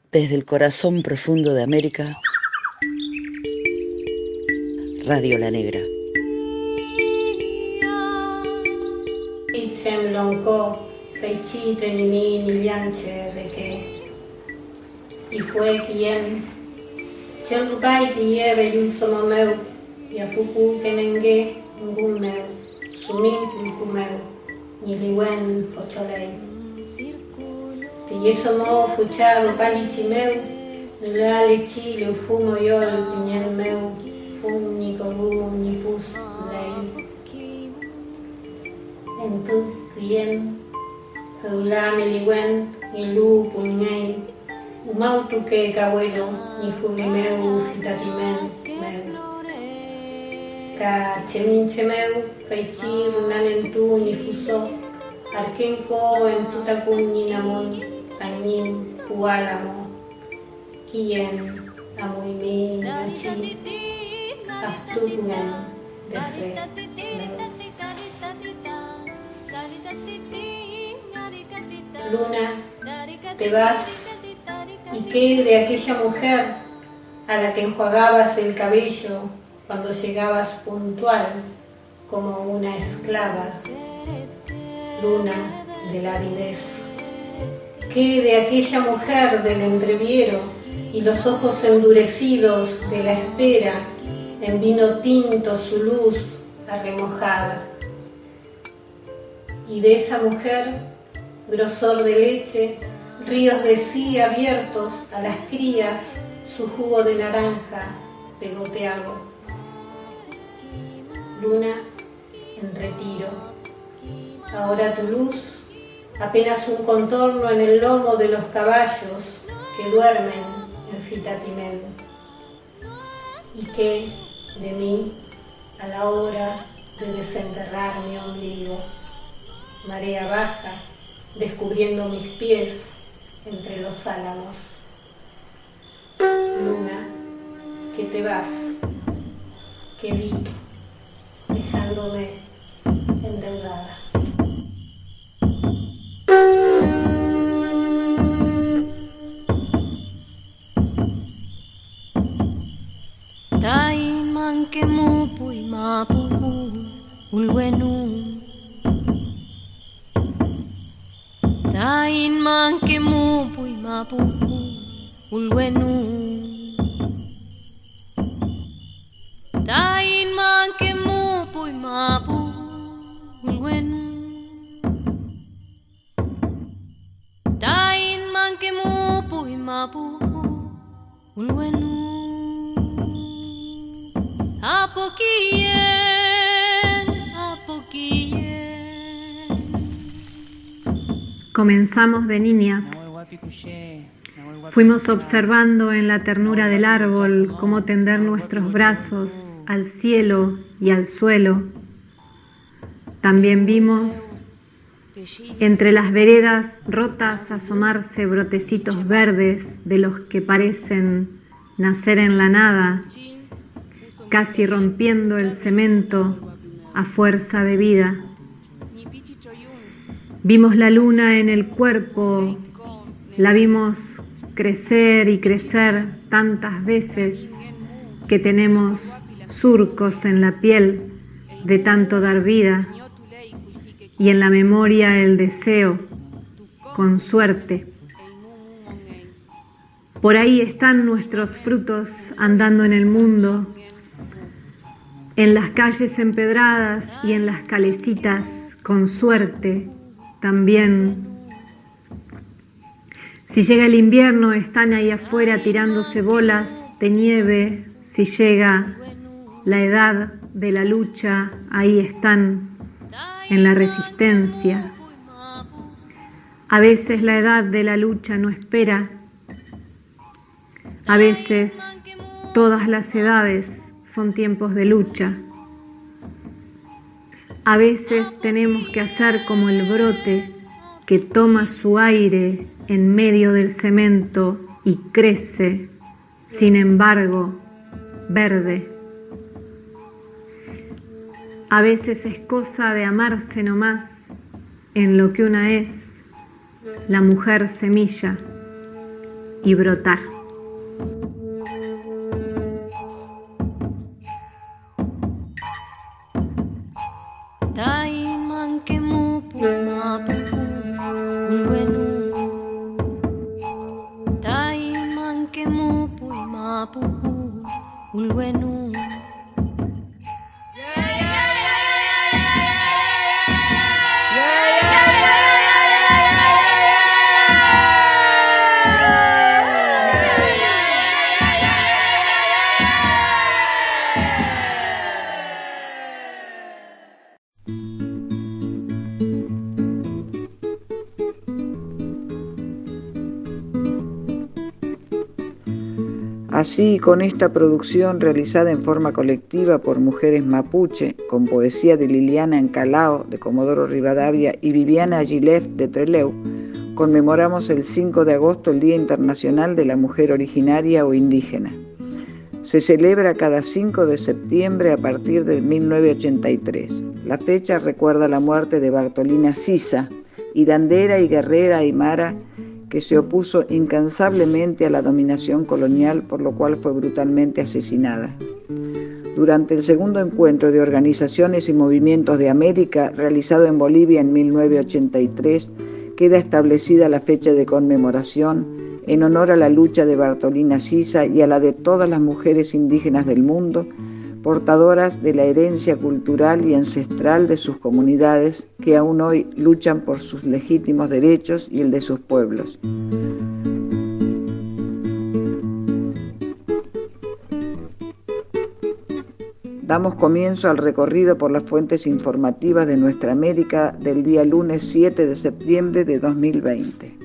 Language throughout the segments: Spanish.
Desde el corazón profundo de América, Radio La Negra. Y fue quien Cherrupai quiere yusomo meu y afuku kenenge ngumeu sumin kumeu ni liwen focholei te yesomo fuchar pali chimeu la lechi le fumo yo el piñel meu fum ni koru ni pus lei en tu quien la me liwen ni lu puñei Umautu que cabuelo, ni fulimeu, fitatimen, meu. Ka cheminche meu, feichi, runanentu, ni fuso, arkenko, en tutakun, ni namon, anin, fuálamo, quien, amuimi, nachi, aftugnen, de fre, meu. Luna, te vas. ¿Y qué de aquella mujer a la que enjuagabas el cabello cuando llegabas puntual como una esclava? Luna de la aridez. ¿Qué de aquella mujer del entreviero y los ojos endurecidos de la espera en vino tinto su luz arremojada? Y de esa mujer, grosor de leche, ríos de sí abiertos a las crías, su jugo de naranja de goteado. Luna en retiro. Ahora tu luz, apenas un contorno en el lomo de los caballos que duermen en Citatimen. Y que de mí, a la hora de desenterrar mi ombligo, marea baja, descubriendo mis pies entre los álamos. Luna, que te vas, que vi, dejándome endeudada. Tain manke mupu y mapu ulwenu. Tain manke mupu y mapu ulwenu. Tain manke mupu y mapu ulwenu. Tain manke mupu y mapu ulwenu. Apokien, apokien. Comenzamos de niñas. Fuimos observando en la ternura del árbol cómo tender nuestros brazos al cielo y al suelo. También vimos entre las veredas rotas asomarse brotecitos verdes de los que parecen nacer en la nada, casi rompiendo el cemento a fuerza de vida. Vimos la luna en el cuerpo, la vimos crecer y crecer tantas veces que tenemos surcos en la piel de tanto dar vida, y en la memoria el deseo, con suerte. Por ahí están nuestros frutos andando en el mundo, en las calles empedradas y en las calecitas, con suerte también. Si llega el invierno, están ahí afuera tirándose bolas de nieve. Si llega la edad de la lucha, ahí están en la resistencia. A veces la edad de la lucha no espera. A veces todas las edades son tiempos de lucha. A veces tenemos que hacer como el brote que toma su aire en medio del cemento y crece, sin embargo, verde. A veces es cosa de amarse nomás en lo que una es, la mujer semilla, y brotar. Así, con esta producción realizada en forma colectiva por mujeres mapuche, con poesía de Liliana Encalao, de Comodoro Rivadavia, y Viviana Gilev, de Trelew, conmemoramos el 5 de agosto el Día Internacional de la Mujer Originaria o Indígena. Se celebra cada 5 de septiembre a partir de 1983. La fecha recuerda la muerte de Bartolina Sisa, hirandera y guerrera aymara, que se opuso incansablemente a la dominación colonial, por lo cual fue brutalmente asesinada. Durante el segundo encuentro de organizaciones y movimientos de América, realizado en Bolivia en 1983, queda establecida la fecha de conmemoración en honor a la lucha de Bartolina Sisa y a la de todas las mujeres indígenas del mundo, portadoras de la herencia cultural y ancestral de sus comunidades que aún hoy luchan por sus legítimos derechos y el de sus pueblos. Damos comienzo al recorrido por las fuentes informativas de nuestra América del día lunes 7 de septiembre de 2020.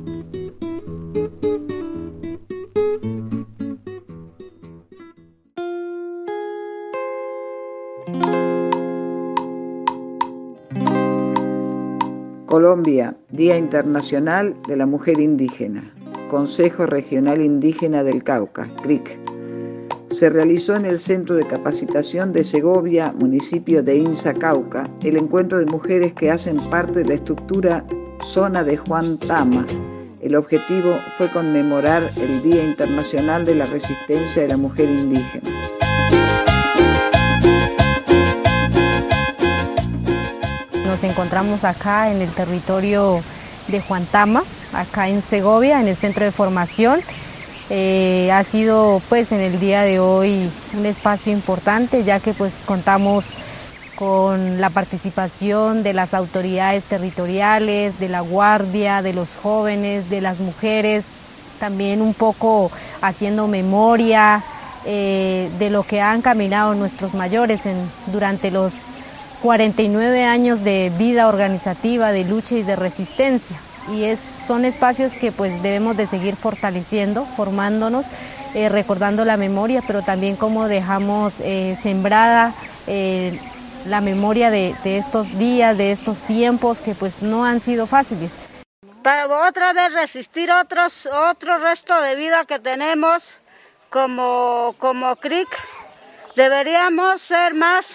Colombia, Día Internacional de la Mujer Indígena. Consejo Regional Indígena del Cauca, CRIC. Se realizó en el Centro de Capacitación de Segovia, municipio de Insa, Cauca, el encuentro de mujeres que hacen parte de la estructura Zona de Juan Tama. El objetivo fue conmemorar el Día Internacional de la Resistencia de la Mujer Indígena. Nos encontramos acá en el territorio de Juan Tama, acá en Segovia, en el centro de formación. Ha sido pues en el día de hoy un espacio importante, ya que pues contamos con la participación de las autoridades territoriales, de la guardia, de los jóvenes, de las mujeres, también un poco haciendo memoria de lo que han caminado nuestros mayores durante los 49 años de vida organizativa, de lucha y de resistencia. Y son espacios que pues debemos de seguir fortaleciendo, formándonos, recordando la memoria, pero también cómo dejamos sembrada la memoria de estos días, de estos tiempos que pues no han sido fáciles. Para otra vez resistir otro resto de vida que tenemos como CRIC, deberíamos ser más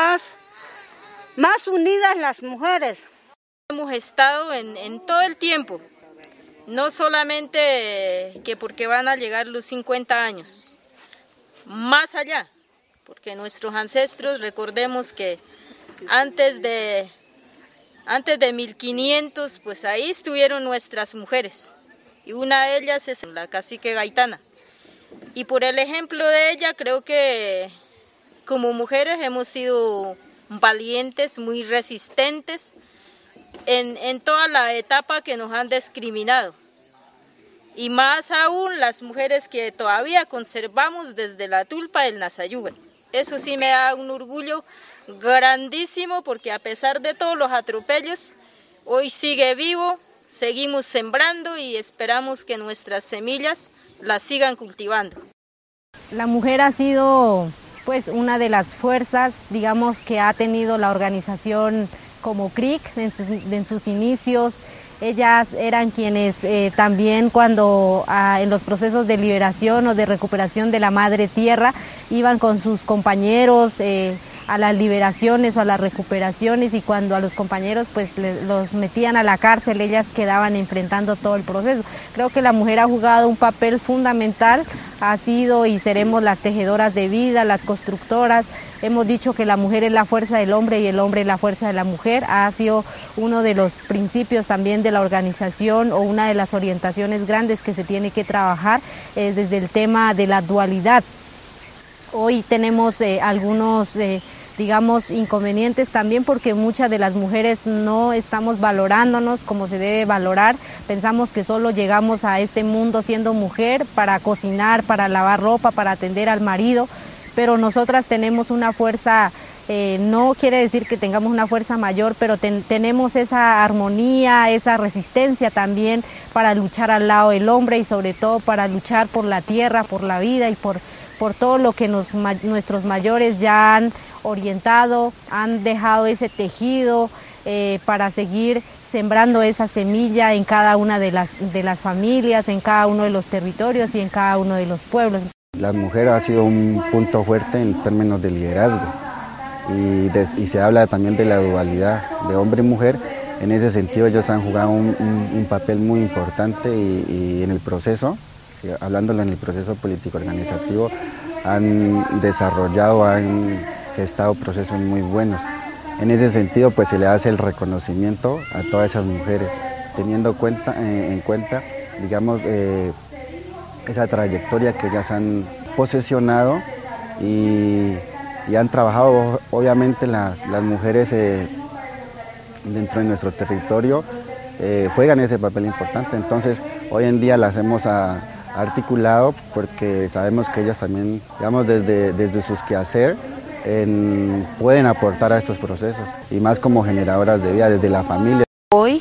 unidas las mujeres. Hemos estado en todo el tiempo, no solamente que porque van a llegar los 50 años, más allá, porque nuestros ancestros, recordemos que antes de 1500, pues ahí estuvieron nuestras mujeres, y una de ellas es la cacique Gaitana, y por el ejemplo de ella creo que como mujeres hemos sido valientes, muy resistentes en toda la etapa que nos han discriminado, y más aún las mujeres que todavía conservamos desde la tulpa del Nazayuga. Eso sí me da un orgullo grandísimo, porque a pesar de todos los atropellos, hoy sigue vivo, seguimos sembrando y esperamos que nuestras semillas las sigan cultivando. La mujer ha sido pues una de las fuerzas, digamos, que ha tenido la organización como CRIC en sus inicios. Ellas eran quienes también cuando en los procesos de liberación o de recuperación de la madre tierra iban con sus compañeros a las liberaciones o a las recuperaciones, y cuando a los compañeros pues los metían a la cárcel, ellas quedaban enfrentando todo el proceso. Creo que la mujer ha jugado un papel fundamental, ha sido y seremos las tejedoras de vida, las constructoras. Hemos dicho que la mujer es la fuerza del hombre y el hombre es la fuerza de la mujer. Ha sido uno de los principios también de la organización, o una de las orientaciones grandes que se tiene que trabajar desde el tema de la dualidad. Hoy tenemos algunos digamos, inconvenientes también, porque muchas de las mujeres no estamos valorándonos como se debe valorar. Pensamos que solo llegamos a este mundo siendo mujer para cocinar, para lavar ropa, para atender al marido, pero nosotras tenemos una fuerza, no quiere decir que tengamos una fuerza mayor, pero tenemos esa armonía, esa resistencia también para luchar al lado del hombre, y sobre todo para luchar por la tierra, por la vida y por todo lo que nuestros mayores ya han orientado, han dejado ese tejido para seguir sembrando esa semilla en cada una de las familias, en cada uno de los territorios y en cada uno de los pueblos. La mujer ha sido un punto fuerte en términos de liderazgo, y se habla también de la dualidad de hombre y mujer. En ese sentido ellos han jugado un papel muy importante, y en el proceso, hablándolo en el proceso político organizativo, han desarrollado, han gestado procesos muy buenos. En ese sentido pues se le hace el reconocimiento a todas esas mujeres, teniendo en cuenta digamos esa trayectoria que ellas han posesionado y han trabajado. Obviamente las mujeres dentro de nuestro territorio juegan ese papel importante, entonces hoy en día las hemos articulado porque sabemos que ellas también, digamos, desde sus quehacer pueden aportar a estos procesos, y más como generadoras de vida desde la familia. Hoy,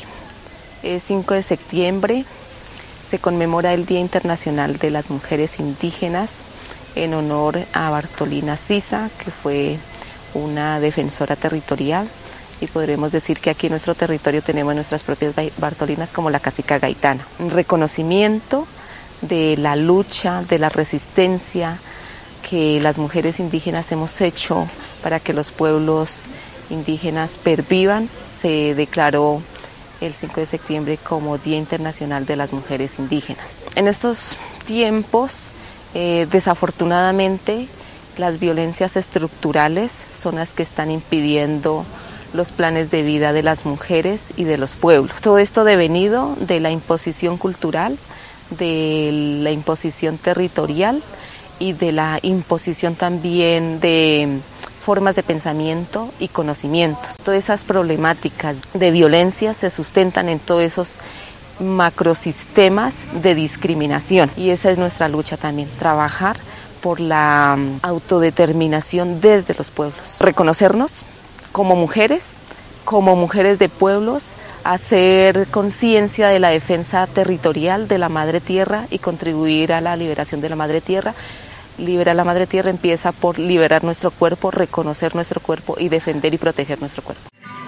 5 de septiembre, se conmemora el Día Internacional de las Mujeres Indígenas en honor a Bartolina Sisa, que fue una defensora territorial, y podremos decir que aquí en nuestro territorio tenemos nuestras propias Bartolinas como la cacica gaitana. Un reconocimiento de la lucha, de la resistencia que las mujeres indígenas hemos hecho para que los pueblos indígenas pervivan. Se declaró el 5 de septiembre como Día Internacional de las Mujeres Indígenas. En estos tiempos, desafortunadamente, las violencias estructurales son las que están impidiendo los planes de vida de las mujeres y de los pueblos. Todo esto devenido de la imposición cultural, de la imposición territorial y de la imposición también de formas de pensamiento y conocimientos. Todas esas problemáticas de violencia se sustentan en todos esos macrosistemas de discriminación, y esa es nuestra lucha también, trabajar por la autodeterminación desde los pueblos, reconocernos como mujeres de pueblos, hacer conciencia de la defensa territorial de la madre tierra y contribuir a la liberación de la madre tierra. Liberar la madre tierra empieza por liberar nuestro cuerpo, reconocer nuestro cuerpo y defender y proteger nuestro cuerpo.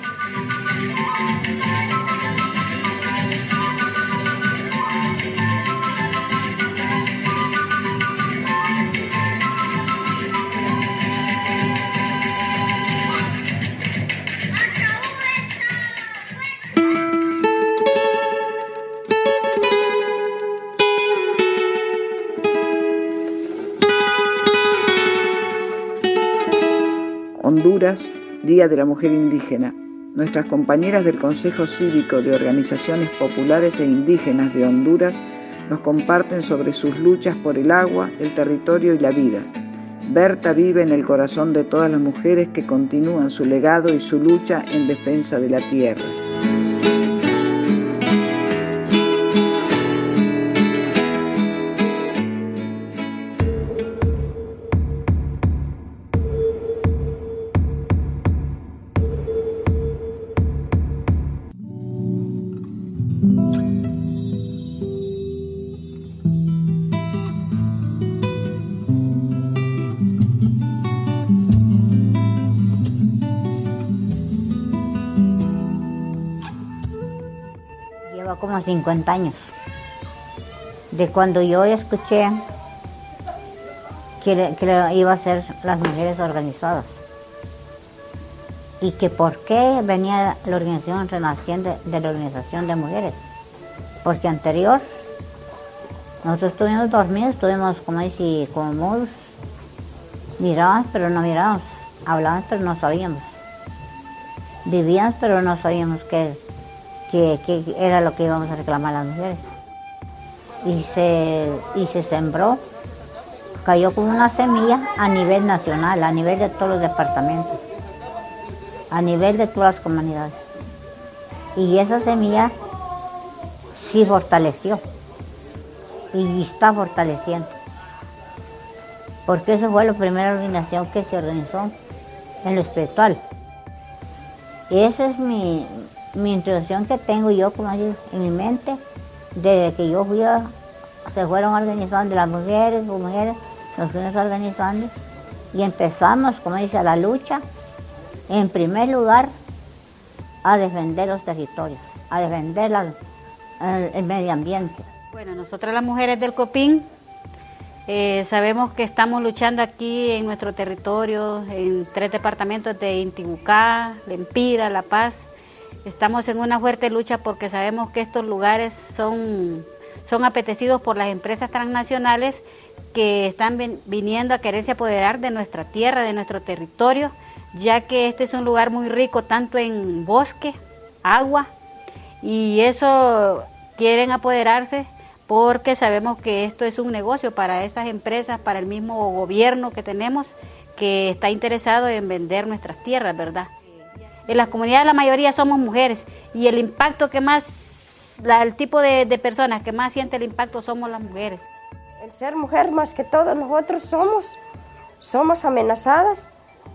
Honduras, Día de la Mujer Indígena. Nuestras compañeras del Consejo Cívico de Organizaciones Populares e Indígenas de Honduras nos comparten sobre sus luchas por el agua, el territorio y la vida. Berta vive en el corazón de todas las mujeres que continúan su legado y su lucha en defensa de la tierra. Como 50 años, de cuando yo escuché que iba a ser las mujeres organizadas. y que por qué venía la organización renaciente de la Organización de Mujeres. Porque anterior, nosotros estuvimos dormidos, estuvimos como dice, como mudos, mirábamos pero no mirábamos, hablábamos pero no sabíamos, vivíamos pero no sabíamos qué era lo que íbamos a reclamar las mujeres. Y se sembró, cayó como una semilla a nivel nacional, a nivel de todos los departamentos, a nivel de todas las comunidades. Y esa semilla sí fortaleció y está fortaleciendo. Porque esa fue la primera organización que se organizó en lo espiritual. Esa es mi introducción que tengo yo como en mi mente, desde que yo se fueron organizando las mujeres, nos fuimos organizando y empezamos, como dice, la lucha, en primer lugar, a defender los territorios, a defender el medio ambiente. Bueno, nosotras las mujeres del Copín sabemos que estamos luchando aquí en nuestro territorio, en 3 departamentos de Intibucá, Lempira, La Paz. Estamos en una fuerte lucha porque sabemos que estos lugares son apetecidos por las empresas transnacionales que están viniendo a quererse apoderar de nuestra tierra, de nuestro territorio, ya que este es un lugar muy rico tanto en bosque, agua, y eso quieren apoderarse porque sabemos que esto es un negocio para esas empresas, para el mismo gobierno que tenemos, que está interesado en vender nuestras tierras, ¿verdad? En las comunidades la mayoría somos mujeres y el impacto que más, el tipo de personas que más siente el impacto somos las mujeres. El ser mujer más que todo nosotros somos amenazadas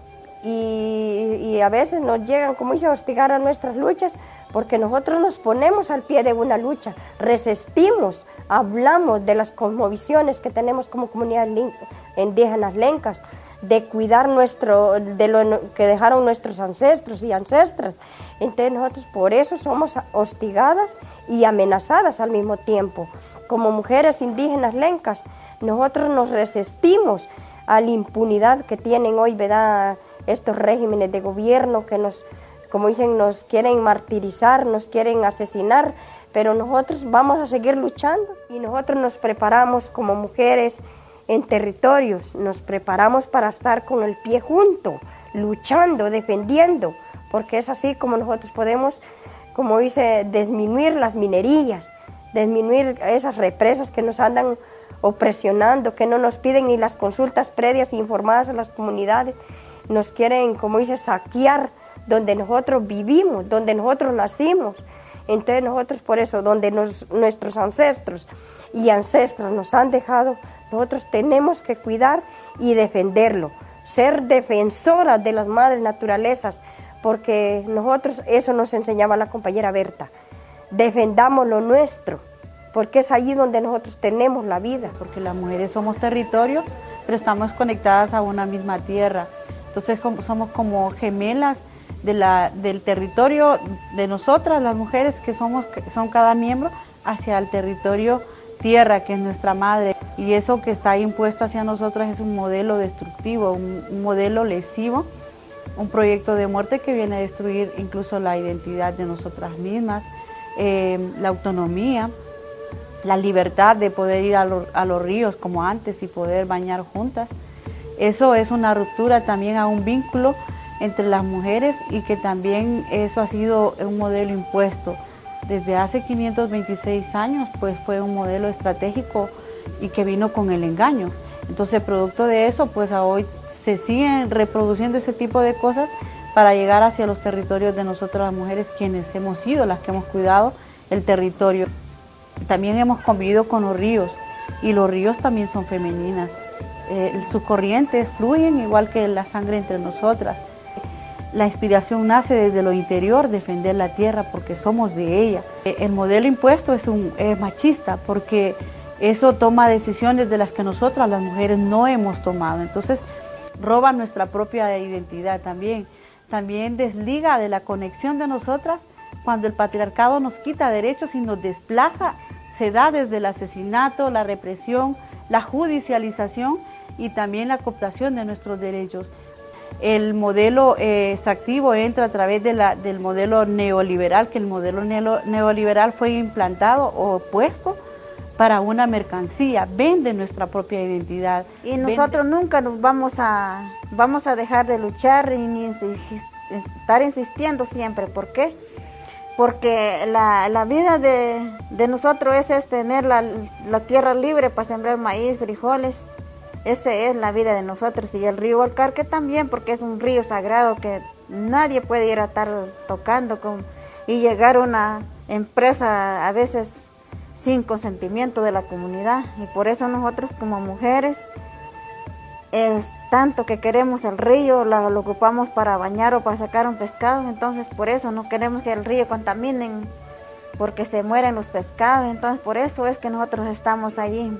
y a veces nos llegan, como dice, a hostigar a nuestras luchas porque nosotros nos ponemos al pie de una lucha, resistimos, hablamos de las cosmovisiones que tenemos como comunidad indígenas lencas, de cuidar de lo que dejaron nuestros ancestros y ancestras. Entonces nosotros por eso somos hostigadas y amenazadas al mismo tiempo. Como mujeres indígenas lencas, nosotros nos resistimos a la impunidad que tienen hoy, ¿verdad?, estos regímenes de gobierno que como dicen, nos quieren martirizar, nos quieren asesinar, pero nosotros vamos a seguir luchando y nosotros nos preparamos como mujeres en territorios, nos preparamos para estar con el pie junto, luchando, defendiendo, porque es así como nosotros podemos, como dice, disminuir las minerías, disminuir esas represas que nos andan opresionando, que no nos piden ni las consultas previas informadas a las comunidades, nos quieren, como dice, saquear donde nosotros vivimos, donde nosotros nacimos. Entonces nosotros por eso, donde nuestros ancestros y ancestras nos han dejado, nosotros tenemos que cuidar y defenderlo, ser defensoras de las madres naturalezas, porque nosotros, eso nos enseñaba la compañera Berta, defendamos lo nuestro, porque es allí donde nosotros tenemos la vida. Porque las mujeres somos territorio, pero estamos conectadas a una misma tierra, entonces somos como gemelas del territorio de nosotras, las mujeres que son cada miembro, hacia el territorio tierra, que es nuestra madre, y eso que está impuesto hacia nosotras es un modelo destructivo, un modelo lesivo, un proyecto de muerte que viene a destruir incluso la identidad de nosotras mismas, la autonomía, la libertad de poder ir a los ríos como antes y poder bañar juntas. Eso es una ruptura también a un vínculo entre las mujeres y que también eso ha sido un modelo impuesto. Desde hace 526 años pues fue un modelo estratégico y que vino con el engaño. Entonces producto de eso pues a hoy se siguen reproduciendo ese tipo de cosas para llegar hacia los territorios de nosotras las mujeres, quienes hemos sido las que hemos cuidado el territorio. También hemos convivido con los ríos y los ríos también son femeninas. Sus corrientes fluyen igual que la sangre entre nosotras. La inspiración nace desde lo interior, defender la tierra porque somos de ella. El modelo impuesto es machista porque eso toma decisiones de las que nosotras las mujeres no hemos tomado. Entonces roba nuestra propia identidad también. También desliga de la conexión de nosotras cuando el patriarcado nos quita derechos y nos desplaza. Se da desde el asesinato, la represión, la judicialización y también la cooptación de nuestros derechos. el modelo extractivo entra a través del modelo neoliberal, que el modelo neoliberal fue implantado o puesto para una mercancía, vende nuestra propia identidad. Y nosotros nunca nos vamos a dejar de luchar ni estar insistiendo siempre. ¿Por qué? Porque la vida de nosotros es tener la tierra libre para sembrar maíz, frijoles. Esa es la vida de nosotros. Y el río Gualcarque también, porque es un río sagrado que nadie puede ir a estar tocando y llegar a una empresa a veces sin consentimiento de la comunidad. Y por eso nosotros como mujeres, tanto que queremos el río, lo ocupamos para bañar o para sacar un pescado. Entonces por eso no queremos que el río contaminen, porque se mueren los pescados. Entonces por eso es que nosotros estamos allí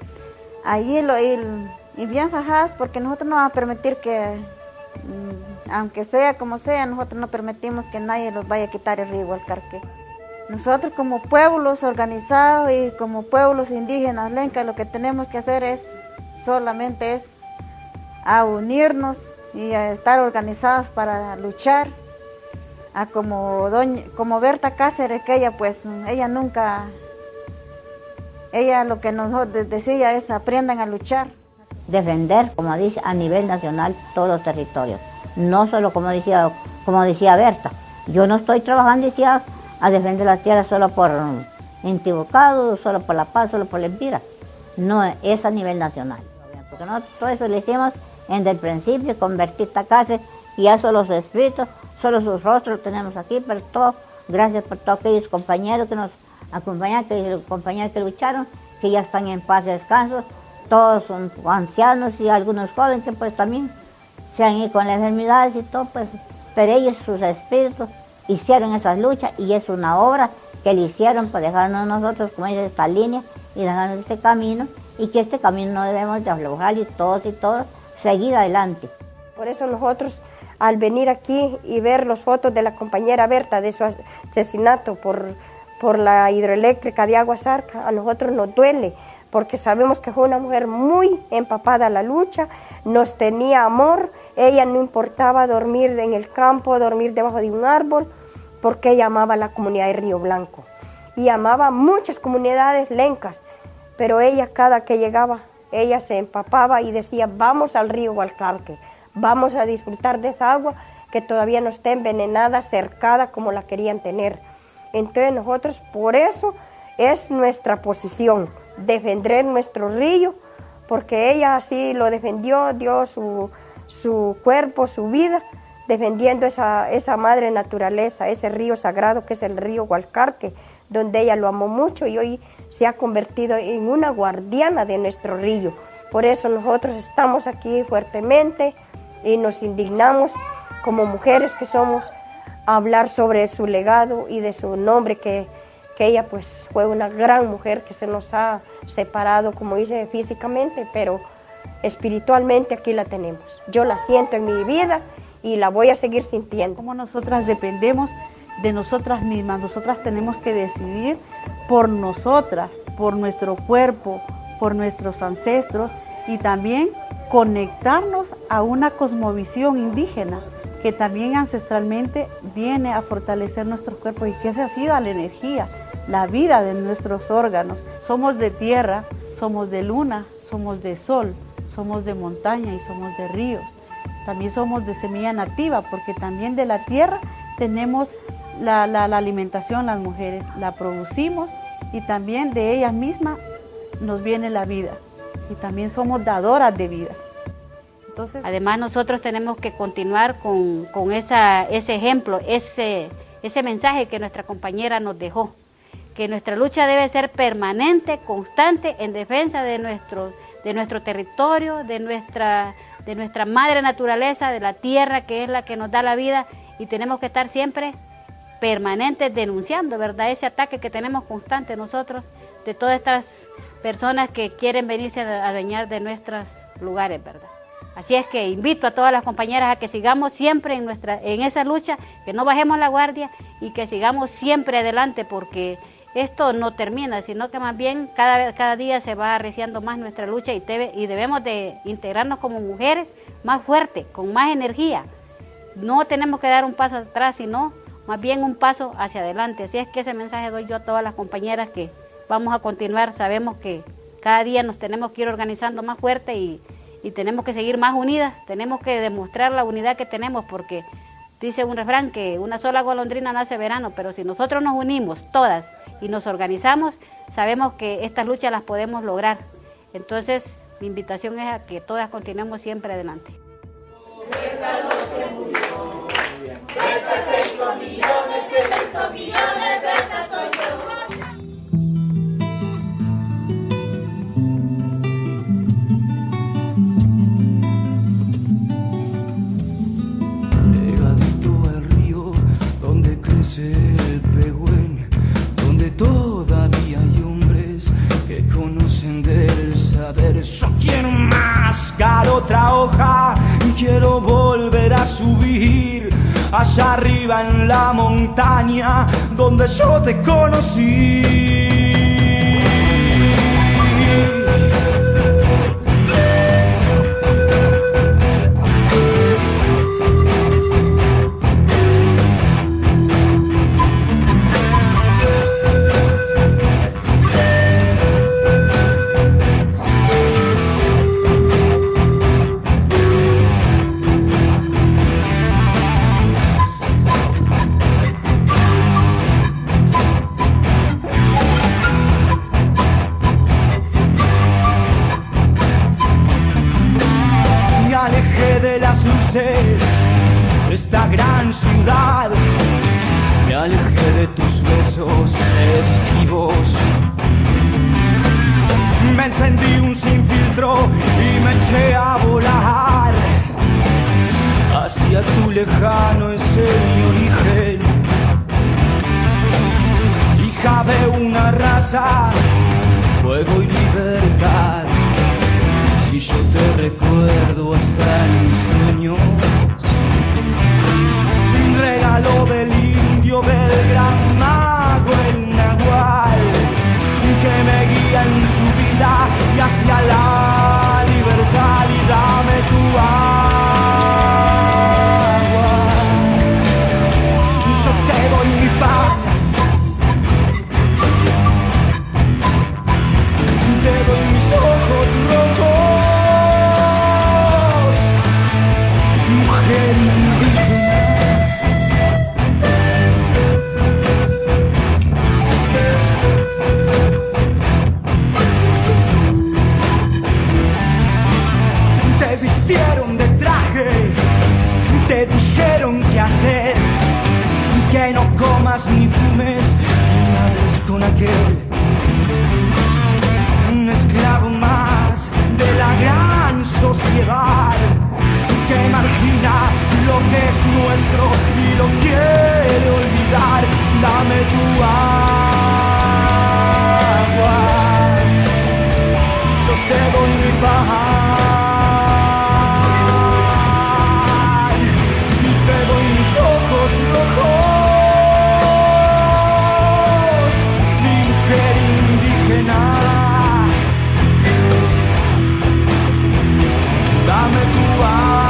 y bien fajadas, porque nosotros no vamos a permitir que, aunque sea como sea, nosotros no permitimos que nadie nos vaya a quitar el río Gualcarque. Nosotros como pueblos organizados y como pueblos indígenas lencas, lo que tenemos que hacer solamente es a unirnos y a estar organizados para luchar, como Berta Cáceres, que ella lo que nos decía es aprendan a luchar. Defender, como dice, a nivel nacional todos los territorios, no solo como decía Berta. Yo no estoy trabajando, decía, a defender la tierra solo por Intibucá, solo por La Paz, solo por Lempira. No, es a nivel nacional. Porque nosotros todo eso lo hicimos desde el principio, con Bertita Cáceres, y ya solo los escritos, solo sus rostros los tenemos aquí, pero todo, gracias por todos aquellos compañeros que nos acompañaron, aquellos compañeros que lucharon, que ya están en paz y descanso. Todos son ancianos y algunos jóvenes que pues también se han ido con las enfermedades y todo, pues, pero ellos, sus espíritus, hicieron esas luchas y es una obra que le hicieron para dejarnos a nosotros, como dice, esta línea y dejarnos este camino, y que este camino no debemos de aflojar y todos seguir adelante. Por eso nosotros, al venir aquí y ver las fotos de la compañera Berta, de su asesinato por la hidroeléctrica de Agua Zarca, a nosotros nos duele, porque sabemos que fue una mujer muy empapada a la lucha, nos tenía amor, ella no importaba dormir en el campo, dormir debajo de un árbol, porque ella amaba la comunidad de Río Blanco y amaba muchas comunidades lencas, pero ella cada que llegaba, ella se empapaba y decía, vamos al río Gualcarque, vamos a disfrutar de esa agua que todavía no está envenenada, cercada como la querían tener. Entonces nosotros, por eso es nuestra posición, defender nuestro río, porque ella así lo defendió, dio su cuerpo, su vida, defendiendo esa madre naturaleza, ese río sagrado que es el río Gualcarque, donde ella lo amó mucho y hoy se ha convertido en una guardiana de nuestro río. Por eso nosotros estamos aquí fuertemente y nos indignamos como mujeres que somos a hablar sobre su legado y de su nombre, que ella pues fue una gran mujer que se nos ha separado, como dice, físicamente, pero espiritualmente aquí la tenemos. Yo la siento en mi vida y la voy a seguir sintiendo. Como nosotras dependemos de nosotras mismas, nosotras tenemos que decidir por nosotras, por nuestro cuerpo, por nuestros ancestros, y también conectarnos a una cosmovisión indígena que también ancestralmente viene a fortalecer nuestros cuerpos, y que esa ha sido la energía, la vida de nuestros órganos. Somos de tierra, somos de luna, somos de sol, somos de montaña y somos de río. También somos de semilla nativa, porque también de la tierra tenemos la alimentación, las mujeres la producimos, y también de ellas mismas nos viene la vida, y también somos dadoras de vida. Entonces, además nosotros tenemos que continuar con ese ejemplo, ese mensaje que nuestra compañera nos dejó, que nuestra lucha debe ser permanente, constante, en defensa de nuestro territorio, de nuestra madre naturaleza, de la tierra que es la que nos da la vida, y tenemos que estar siempre permanentes denunciando, ¿verdad?, ese ataque que tenemos constante nosotros de todas estas personas que quieren venirse a adueñar de nuestros lugares, ¿verdad? Así es que invito a todas las compañeras a que sigamos siempre en esa lucha, que no bajemos la guardia y que sigamos siempre adelante, porque esto no termina, sino que más bien cada día se va arreciando más nuestra lucha y debemos de integrarnos como mujeres más fuerte, con más energía. No tenemos que dar un paso atrás, sino más bien un paso hacia adelante. Así es que ese mensaje doy yo a todas las compañeras que vamos a continuar. Sabemos que cada día nos tenemos que ir organizando más fuerte y tenemos que seguir más unidas. Tenemos que demostrar la unidad que tenemos, porque dice un refrán que una sola golondrina no hace verano, pero si nosotros nos unimos todas y nos organizamos, sabemos que estas luchas las podemos lograr. Entonces, mi invitación es a que todas continuemos siempre adelante. Esta soy yo. Pegadito al río donde crece el pehuen, donde todavía hay hombres que conocen del saber. Yo quiero mascar otra hoja, quiero volver a subir allá arriba en la montaña donde yo te conocí. Esta gran ciudad, me alejé de tus besos esquivos, me encendí un sin filtro y me eché a volar hacia tu lejano, ese mi origen, hija de una raza, fuego y libertad. Si yo te recuerdo hasta en mis sueños, regalo del indio, del gran mago, el nahual, que me guía en su vida y hacia la libertad. Y dame tu agua, y yo te doy mi pan, te doy mis ojos rojos. Te vistieron de traje, te dijeron qué hacer, que no comas ni fumes ni hables con aquel, un esclavo más de la gran sociedad que margina lo que es nuestro y lo quiere olvidar. Dame tu agua, yo te doy mi pan y te doy mis ojos rojos, mi mujer indígena. Dame tu agua.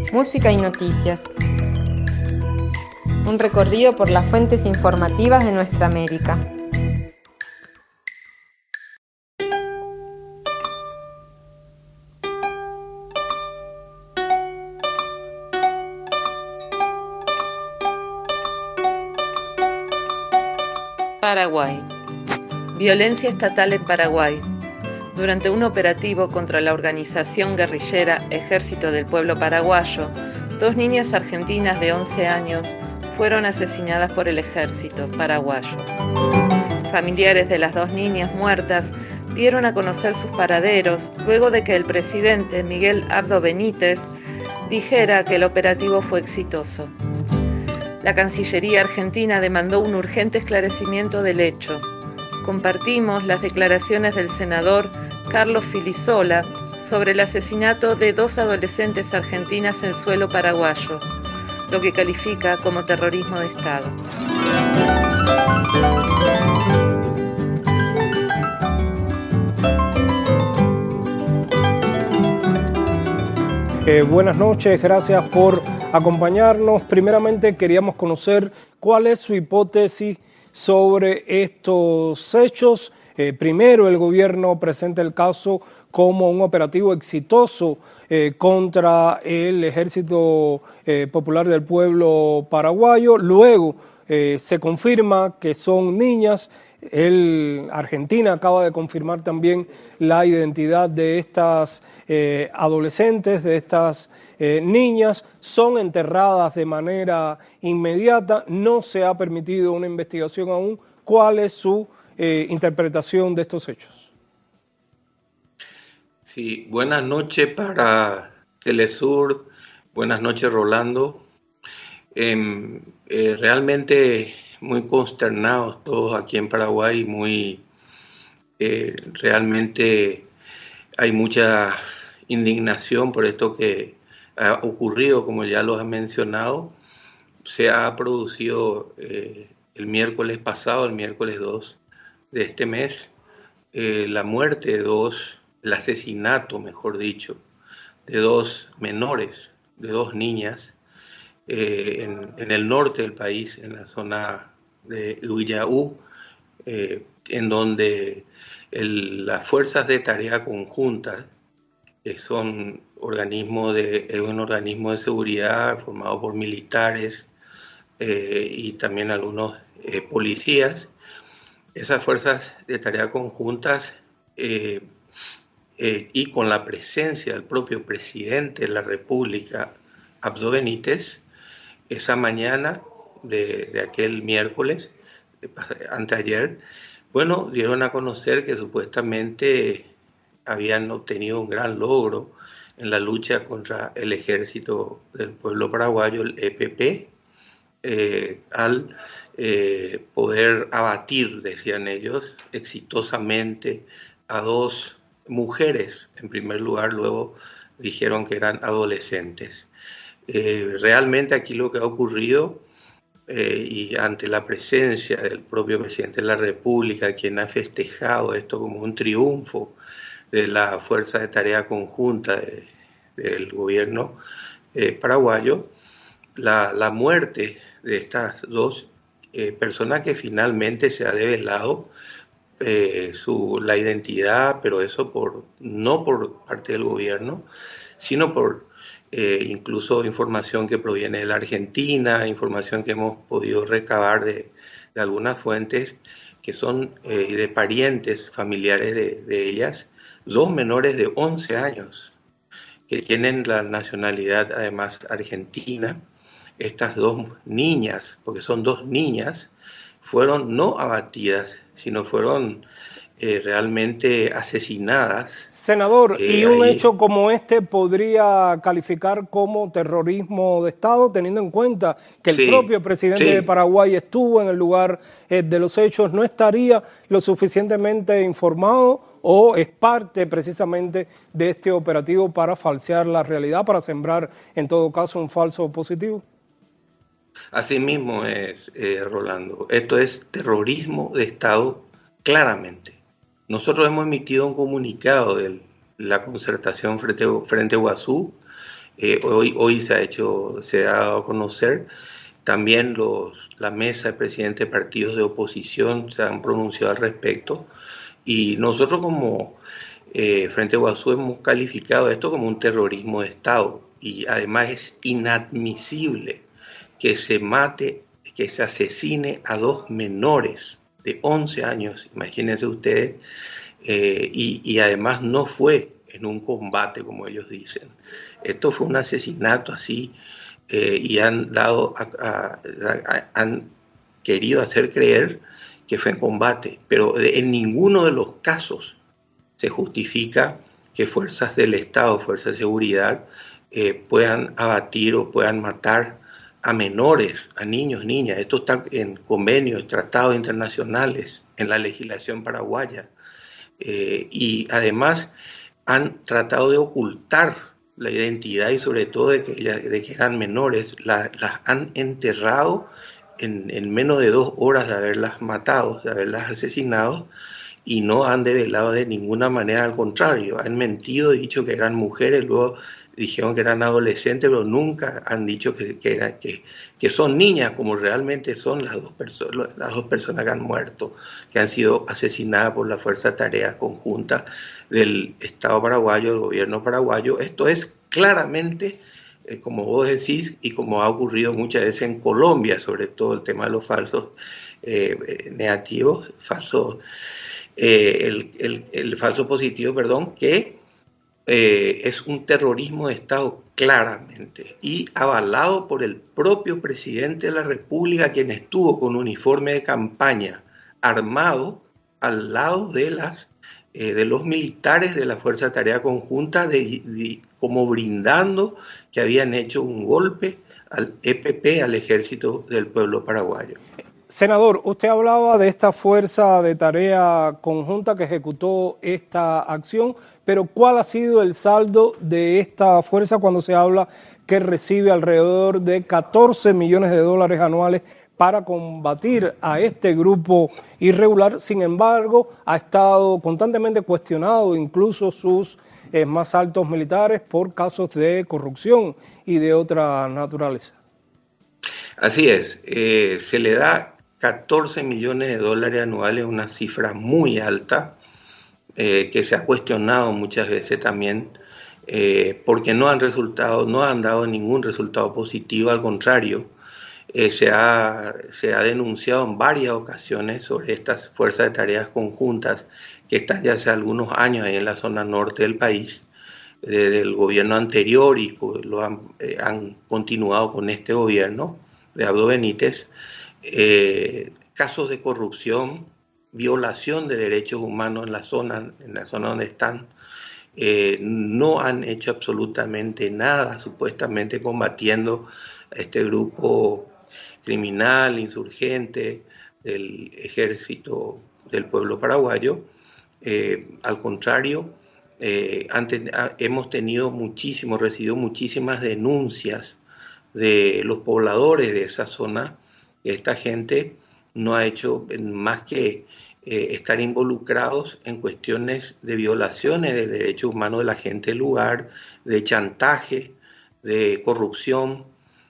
música y noticias. Un recorrido por las fuentes informativas de nuestra América. Paraguay. Violencia estatal en Paraguay. Durante un operativo contra la organización guerrillera Ejército del Pueblo Paraguayo, 2 niñas argentinas de 11 años fueron asesinadas por el ejército paraguayo. Familiares de las 2 niñas muertas dieron a conocer sus paraderos luego de que el presidente Miguel Abdo Benítez dijera que el operativo fue exitoso. La Cancillería argentina demandó un urgente esclarecimiento del hecho. Compartimos las declaraciones del senador Carlos Filisola sobre el asesinato de 2 adolescentes argentinas en suelo paraguayo, lo que califica como terrorismo de Estado. Buenas noches, gracias por acompañarnos. Primeramente queríamos conocer cuál es su hipótesis sobre estos hechos. Primero, el gobierno presenta el caso como un operativo exitoso contra el Ejército Popular del Pueblo Paraguayo. Luego se confirma que son niñas. Argentina acaba de confirmar también la identidad de estas adolescentes, de estas niñas. Son enterradas de manera inmediata. No se ha permitido una investigación aún. ¿Cuál es su interpretación de estos hechos? Sí, buenas noches para Telesur, buenas noches Rolando. Realmente muy consternados todos aquí en Paraguay, realmente hay mucha indignación por esto que ha ocurrido, como ya lo has mencionado. Se ha producido el miércoles pasado, el miércoles 2 de este mes, la muerte de el asesinato, mejor dicho, de 2 menores, de 2 niñas, en el norte del país, en la zona de Uillaú, en donde las fuerzas de tarea conjunta, son un organismo de seguridad formado por militares y también algunos policías. Esas fuerzas de tarea conjuntas y con la presencia del propio presidente de la República, Abdo Benítez, esa mañana de aquel miércoles, anteayer, dieron a conocer que supuestamente habían obtenido un gran logro en la lucha contra el Ejército del Pueblo Paraguayo, el EPP, al poder abatir, decían ellos, exitosamente a 2 mujeres, en primer lugar, luego dijeron que eran adolescentes. Realmente aquí lo que ha ocurrido, y ante la presencia del propio presidente de la República, quien ha festejado esto como un triunfo de la Fuerza de Tarea Conjunta del gobierno paraguayo, la muerte de estas 2 personas que finalmente se ha develado la identidad, pero eso no por parte del gobierno, sino por incluso información que proviene de la Argentina, información que hemos podido recabar de algunas fuentes que son de parientes familiares de ellas, 2 menores de 11 años que tienen la nacionalidad además argentina. Estas 2 niñas, porque son 2 niñas, fueron no abatidas, sino fueron realmente asesinadas. Senador, ¿y un hecho como este podría calificar como terrorismo de Estado, teniendo en cuenta que el propio presidente de Paraguay estuvo en el lugar de los hechos? ¿No estaría lo suficientemente informado o es parte precisamente de este operativo para falsear la realidad, para sembrar en todo caso un falso positivo? Así mismo es, Rolando. Esto es terrorismo de Estado claramente. Nosotros hemos emitido un comunicado de la concertación Frente Guazú, Hoy se ha dado a conocer. También la mesa de presidentes de partidos de oposición se han pronunciado al respecto. Y nosotros como Frente Guazú hemos calificado esto como un terrorismo de Estado. Y además es inadmisible que se mate, que se asesine a 2 menores de 11 años, imagínense ustedes, y además no fue en un combate, como ellos dicen. Esto fue un asesinato así, y han querido hacer creer que fue en combate, pero en ninguno de los casos se justifica que fuerzas del Estado, fuerzas de seguridad, puedan abatir o puedan matar a menores, a niños, niñas. Esto está en convenios, tratados internacionales, en la legislación paraguaya. Y además han tratado de ocultar la identidad y sobre todo de que eran menores. Las han enterrado en menos de 2 horas de haberlas matado, de haberlas asesinado, y no han develado de ninguna manera, al contrario, han mentido, dicho que eran mujeres, luego dijeron que eran adolescentes, pero nunca han dicho que son niñas, como realmente son las dos personas que han muerto, que han sido asesinadas por la Fuerza de Tarea Conjunta del Estado paraguayo, del gobierno paraguayo. Esto es claramente, como vos decís, y como ha ocurrido muchas veces en Colombia, sobre todo el tema de los falsos negativos, el falso positivo, perdón, que es un terrorismo de Estado claramente y avalado por el propio presidente de la República, quien estuvo con uniforme de campaña armado al lado de los militares de la Fuerza de Tarea Conjunta, como brindando que habían hecho un golpe al EPP, al Ejército del Pueblo Paraguayo. Senador, usted hablaba de esta Fuerza de Tarea Conjunta que ejecutó esta acción, pero ¿cuál ha sido el saldo de esta fuerza cuando se habla que recibe alrededor de 14 millones de dólares anuales para combatir a este grupo irregular? Sin embargo, ha estado constantemente cuestionado incluso sus más altos militares por casos de corrupción y de otra naturaleza. Así es, se le da 14 millones de dólares anuales, una cifra muy alta, que se ha cuestionado muchas veces también, porque no han dado ningún resultado positivo. Al contrario, se ha denunciado en varias ocasiones sobre estas fuerzas de tareas conjuntas que están ya hace algunos años ahí en la zona norte del país, desde el gobierno anterior, y lo han continuado con este gobierno de Abdo Benítez. Casos de corrupción, violación de derechos humanos en la zona donde están, no han hecho absolutamente nada, supuestamente combatiendo a este grupo criminal, insurgente del Ejército del Pueblo Paraguayo. Al contrario, hemos recibido muchísimas denuncias de los pobladores de esa zona. Esta gente no ha hecho más que estar involucrados en cuestiones de violaciones de derechos humanos de la gente del lugar, de chantaje, de corrupción,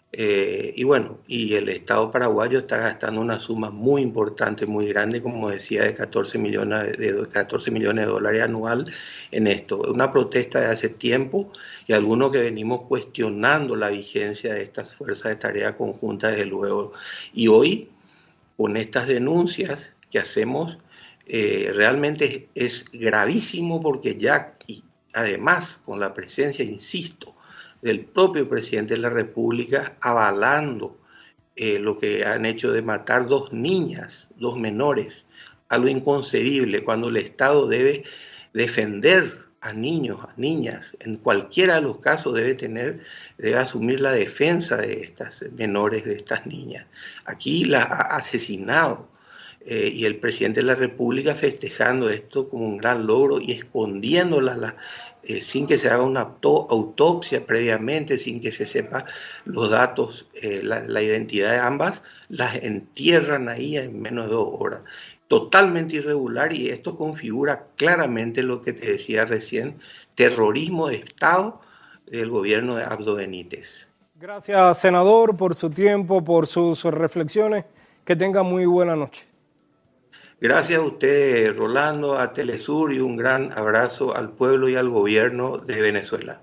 y el Estado paraguayo está gastando una suma muy importante, muy grande, como decía, de 14 millones de dólares anual en esto. Una protesta de hace tiempo, y algunos que venimos cuestionando la vigencia de estas fuerzas de tarea conjunta, desde luego. Y hoy, con estas denuncias que hacemos, realmente es gravísimo, porque ya, y además con la presencia, insisto, del propio presidente de la República avalando lo que han hecho de matar 2 niñas, 2 menores, algo inconcebible, cuando el Estado debe defender a niños, a niñas, en cualquiera de los casos debe asumir la defensa de estas menores, de estas niñas. Aquí la ha asesinado, y el presidente de la República festejando esto como un gran logro y escondiéndola sin que se haga una autopsia previamente, sin que se sepa los datos, la identidad de ambas, las entierran ahí en menos de 2 horas. Totalmente irregular, y esto configura claramente lo que te decía recién, terrorismo de Estado, del gobierno de Abdo Benítez. Gracias, senador, por su tiempo, por sus reflexiones. Que tenga muy buena noche. Gracias a usted, Rolando, a Telesur, y un gran abrazo al pueblo y al gobierno de Venezuela.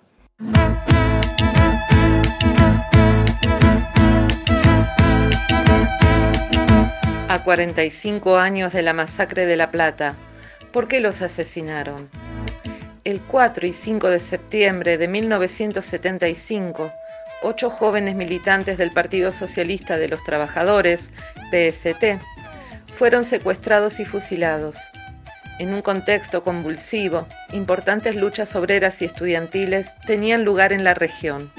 A 45 años de la masacre de La Plata, ¿por qué los asesinaron? El 4 y 5 de septiembre de 1975, 8 jóvenes militantes del Partido Socialista de los Trabajadores, PST, fueron secuestrados y fusilados. En un contexto convulsivo, importantes luchas obreras y estudiantiles tenían lugar en la región.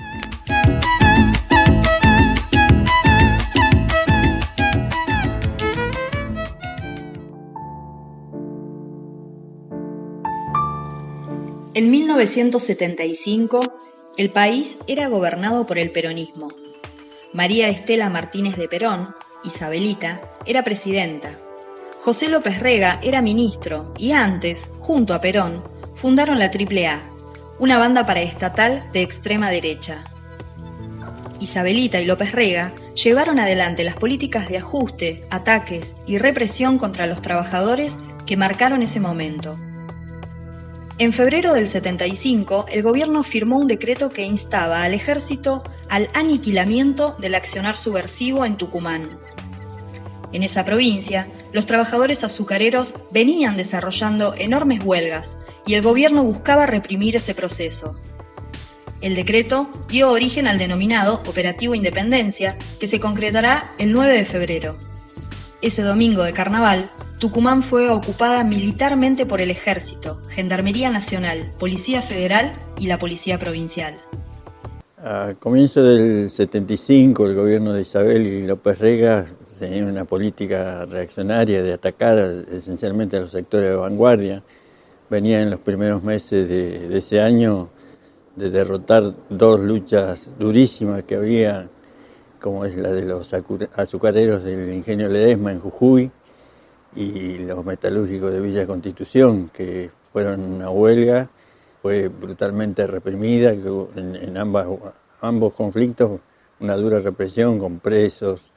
En 1975, el país era gobernado por el peronismo. María Estela Martínez de Perón, Isabelita, era presidenta. José López Rega era ministro y antes, junto a Perón, fundaron la AAA, una banda paraestatal de extrema derecha. Isabelita y López Rega llevaron adelante las políticas de ajuste, ataques y represión contra los trabajadores que marcaron ese momento. En febrero del 75, el gobierno firmó un decreto que instaba al ejército al aniquilamiento del accionar subversivo en Tucumán. En esa provincia, los trabajadores azucareros venían desarrollando enormes huelgas y el gobierno buscaba reprimir ese proceso. El decreto dio origen al denominado Operativo Independencia, que se concretará el 9 de febrero. Ese domingo de carnaval, Tucumán fue ocupada militarmente por el Ejército, Gendarmería Nacional, Policía Federal y la Policía Provincial. A comienzo del 75, el gobierno de Isabel y López Rega tenía una política reaccionaria de atacar esencialmente a los sectores de vanguardia. Venía en los primeros meses de ese año de derrotar 2 luchas durísimas que había, como es la de los azucareros del ingenio Ledesma en Jujuy y los metalúrgicos de Villa Constitución, que fueron una huelga, fue brutalmente reprimida, que hubo en ambos conflictos una dura represión con presos,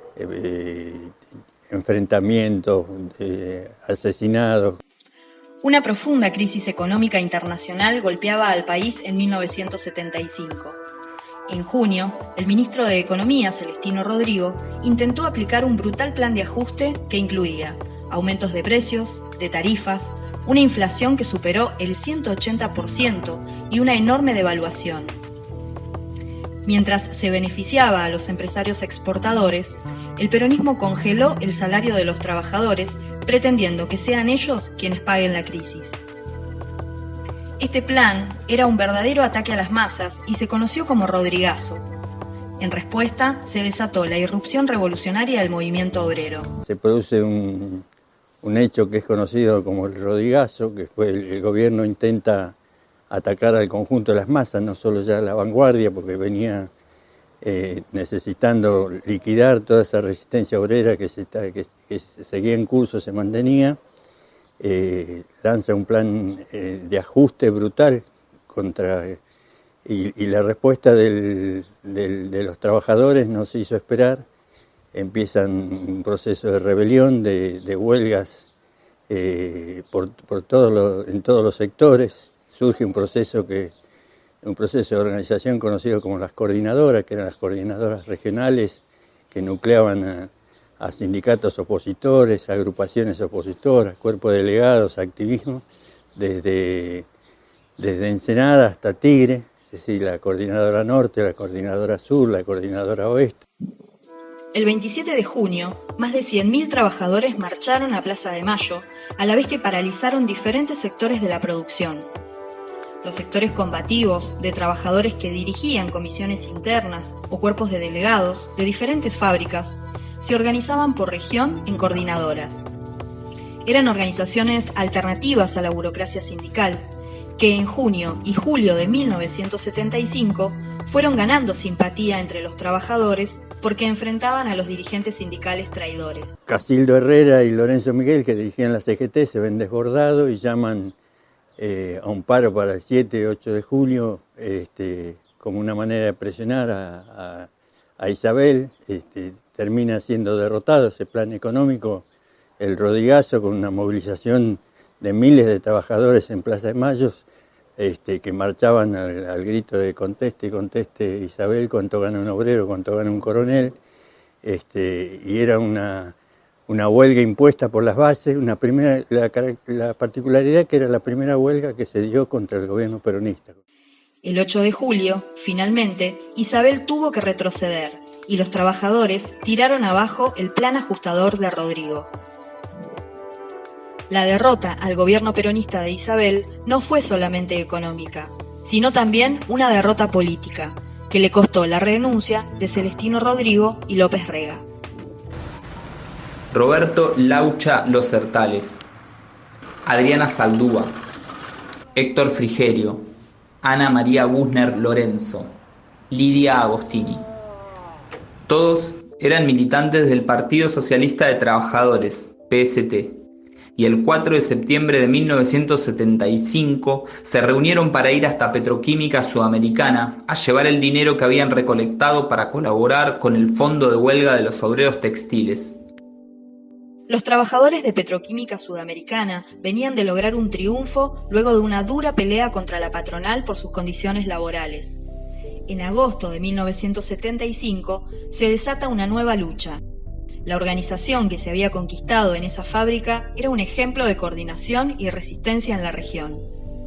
enfrentamientos, asesinados. Una profunda crisis económica internacional golpeaba al país en 1975. En junio, el ministro de Economía, Celestino Rodrigo, intentó aplicar un brutal plan de ajuste que incluía aumentos de precios, de tarifas, una inflación que superó el 180% y una enorme devaluación. Mientras se beneficiaba a los empresarios exportadores, el peronismo congeló el salario de los trabajadores, pretendiendo que sean ellos quienes paguen la crisis. Este plan era un verdadero ataque a las masas y se conoció como Rodrigazo. En respuesta, se desató la irrupción revolucionaria del movimiento obrero. Se produce un hecho que es conocido como el Rodrigazo, que fue el gobierno intenta atacar al conjunto de las masas, no solo ya la vanguardia, porque venía necesitando liquidar toda esa resistencia obrera que seguía en curso, se mantenía. Lanza un plan de ajuste brutal y la respuesta de los trabajadores no se hizo esperar. Empiezan un proceso de rebelión, de huelgas en todos los sectores. Surge un proceso de organización conocido como las coordinadoras, que eran las coordinadoras regionales que nucleaban a sindicatos opositores, agrupaciones opositoras, cuerpos de delegados, activismo, desde Ensenada hasta Tigre, es decir, la coordinadora norte, la coordinadora sur, la coordinadora oeste. El 27 de junio, más de 100.000 trabajadores marcharon a Plaza de Mayo, a la vez que paralizaron diferentes sectores de la producción. Los sectores combativos de trabajadores que dirigían comisiones internas o cuerpos de delegados de diferentes fábricas se organizaban por región en coordinadoras. Eran organizaciones alternativas a la burocracia sindical, que en junio y julio de 1975 fueron ganando simpatía entre los trabajadores porque enfrentaban a los dirigentes sindicales traidores. Casildo Herrera y Lorenzo Miguel, que dirigían la CGT, se ven desbordados y llaman a un paro para el 7 y 8 de julio como una manera de presionar a Isabel, termina siendo derrotado ese plan económico, el Rodrigazo, con una movilización de miles de trabajadores en Plaza de Mayo, que marchaban al grito de conteste Isabel, cuánto gana un obrero, cuánto gana un coronel, y era una huelga impuesta por las bases, la particularidad que era la primera huelga que se dio contra el gobierno peronista. El 8 de julio, finalmente, Isabel tuvo que retroceder y los trabajadores tiraron abajo el plan ajustador de Rodrigo. La derrota al gobierno peronista de Isabel no fue solamente económica, sino también una derrota política, que le costó la renuncia de Celestino Rodrigo y López Rega. Roberto Laucha Los Hertales, Adriana Saldúa, Héctor Frigerio, Ana María Busner Lorenzo, Lidia Agostini. Todos eran militantes del Partido Socialista de Trabajadores, PST, y el 4 de septiembre de 1975 se reunieron para ir hasta Petroquímica Sudamericana a llevar el dinero que habían recolectado para colaborar con el Fondo de Huelga de los Obreros Textiles. Los trabajadores de Petroquímica Sudamericana venían de lograr un triunfo luego de una dura pelea contra la patronal por sus condiciones laborales. En agosto de 1975 se desata una nueva lucha. La organización que se había conquistado en esa fábrica era un ejemplo de coordinación y resistencia en la región.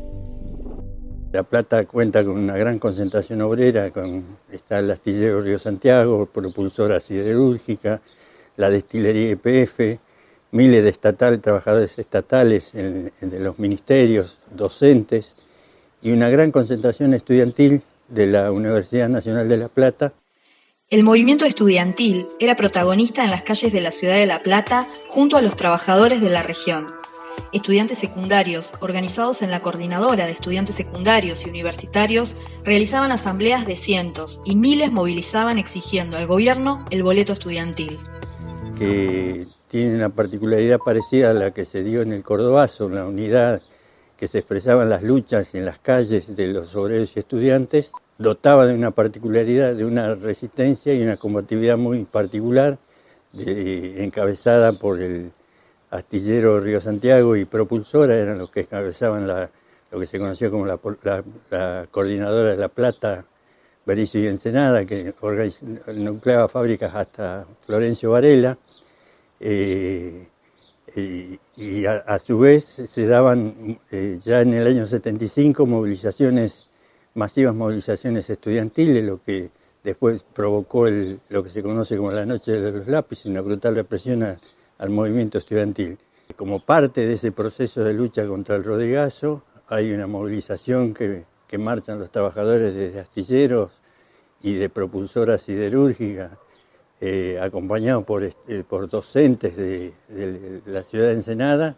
La Plata cuenta con una gran concentración obrera, está el astillero Río Santiago, propulsora siderúrgica, la destilería YPF, miles de trabajadores estatales de los ministerios, docentes, y una gran concentración estudiantil de la Universidad Nacional de La Plata. El movimiento estudiantil era protagonista en las calles de la ciudad de La Plata junto a los trabajadores de la región. Estudiantes secundarios, organizados en la Coordinadora de Estudiantes Secundarios y Universitarios, realizaban asambleas de cientos y miles movilizaban exigiendo al gobierno el boleto estudiantil. Que tiene una particularidad parecida a la que se dio en el Cordobazo, la unidad que se expresaba en las luchas en las calles de los obreros y estudiantes, dotaba de una particularidad, de una resistencia y una combatividad muy particular, encabezada por el astillero Río Santiago y propulsora, eran los que encabezaban lo que se conoció como la Coordinadora de La Plata, Berisso y Ensenada, que nucleaba fábricas hasta Florencio Varela, y a su vez se daban ya en el año 75 masivas movilizaciones estudiantiles, lo que después provocó lo que se conoce como la Noche de los Lápices, una brutal represión al movimiento estudiantil. Como parte de ese proceso de lucha contra el Rodrigazo, hay una movilización que marchan los trabajadores de astilleros y de propulsoras siderúrgicas, acompañados por docentes de la ciudad de Ensenada.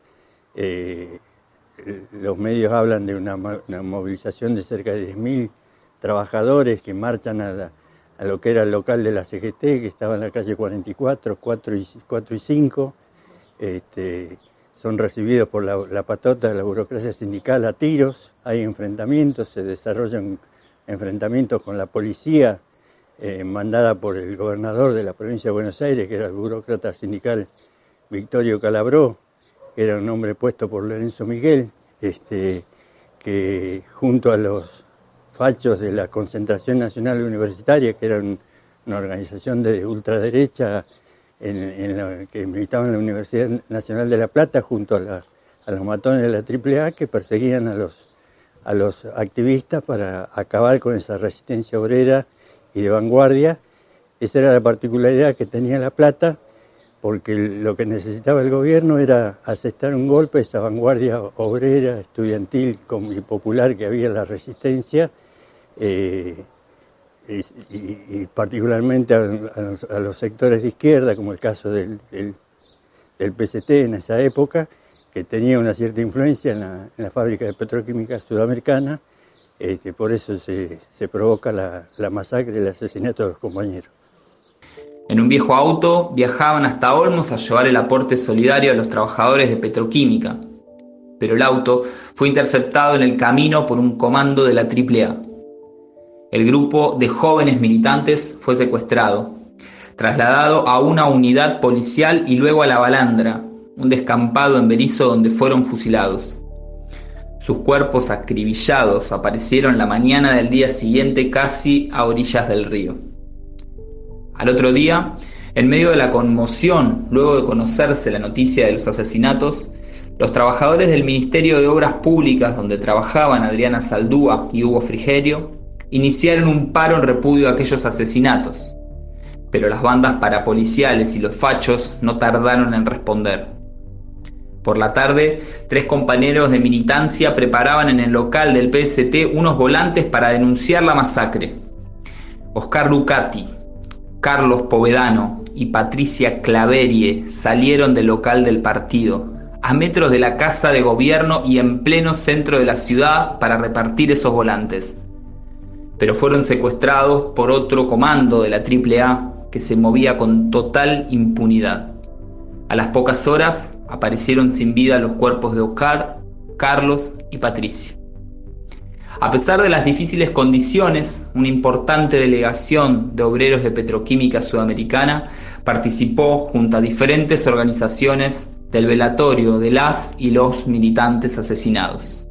Los medios hablan de una movilización de cerca de 10.000 trabajadores que marchan a lo que era el local de la CGT, que estaba en la calle 44, 4 y 5. Son recibidos por la patota de la burocracia sindical a tiros, hay enfrentamientos, se desarrollan enfrentamientos con la policía mandada por el gobernador de la provincia de Buenos Aires, que era el burócrata sindical Victorio Calabró, que era un hombre puesto por Lorenzo Miguel, que junto a los fachos de la Concentración Nacional Universitaria, que era una organización de ultraderecha que militaba en la Universidad Nacional de La Plata, junto a los matones de la AAA, que perseguían a los activistas para acabar con esa resistencia obrera y de vanguardia. Esa era la particularidad que tenía La Plata, porque lo que necesitaba el gobierno era asestar un golpe a esa vanguardia obrera, estudiantil y popular que había en la resistencia, y particularmente a los sectores de izquierda, como el caso del PST en esa época, que tenía una cierta influencia en la fábrica de Petroquímica Sudamericana. Por eso se provoca la masacre y el asesinato de los compañeros. En un viejo auto viajaban hasta Olmos a llevar el aporte solidario a los trabajadores de Petroquímica, pero el auto fue interceptado en el camino por un comando de la AAA. el grupo de jóvenes militantes fue secuestrado, trasladado a una unidad policial y luego a La Balandra, un descampado en Berisso donde fueron fusilados. Sus cuerpos acribillados aparecieron la mañana del día siguiente casi a orillas del río. Al otro día, en medio de la conmoción, luego de conocerse la noticia de los asesinatos, los trabajadores del Ministerio de Obras Públicas, donde trabajaban Adriana Zaldúa y Hugo Frigerio, iniciaron un paro en repudio a aquellos asesinatos. Pero las bandas parapoliciales y los fachos no tardaron en responder. Por la tarde, 3 compañeros de militancia preparaban en el local del PST unos volantes para denunciar la masacre. Oscar Lucati, Carlos Povedano y Patricia Claverie salieron del local del partido, a metros de la Casa de Gobierno y en pleno centro de la ciudad, para repartir esos volantes. Pero fueron secuestrados por otro comando de la AAA que se movía con total impunidad. A las pocas horas aparecieron sin vida los cuerpos de Oscar, Carlos y Patricia. A pesar de las difíciles condiciones, una importante delegación de obreros de Petroquímica Sudamericana participó junto a diferentes organizaciones del velatorio de las y los militantes asesinados.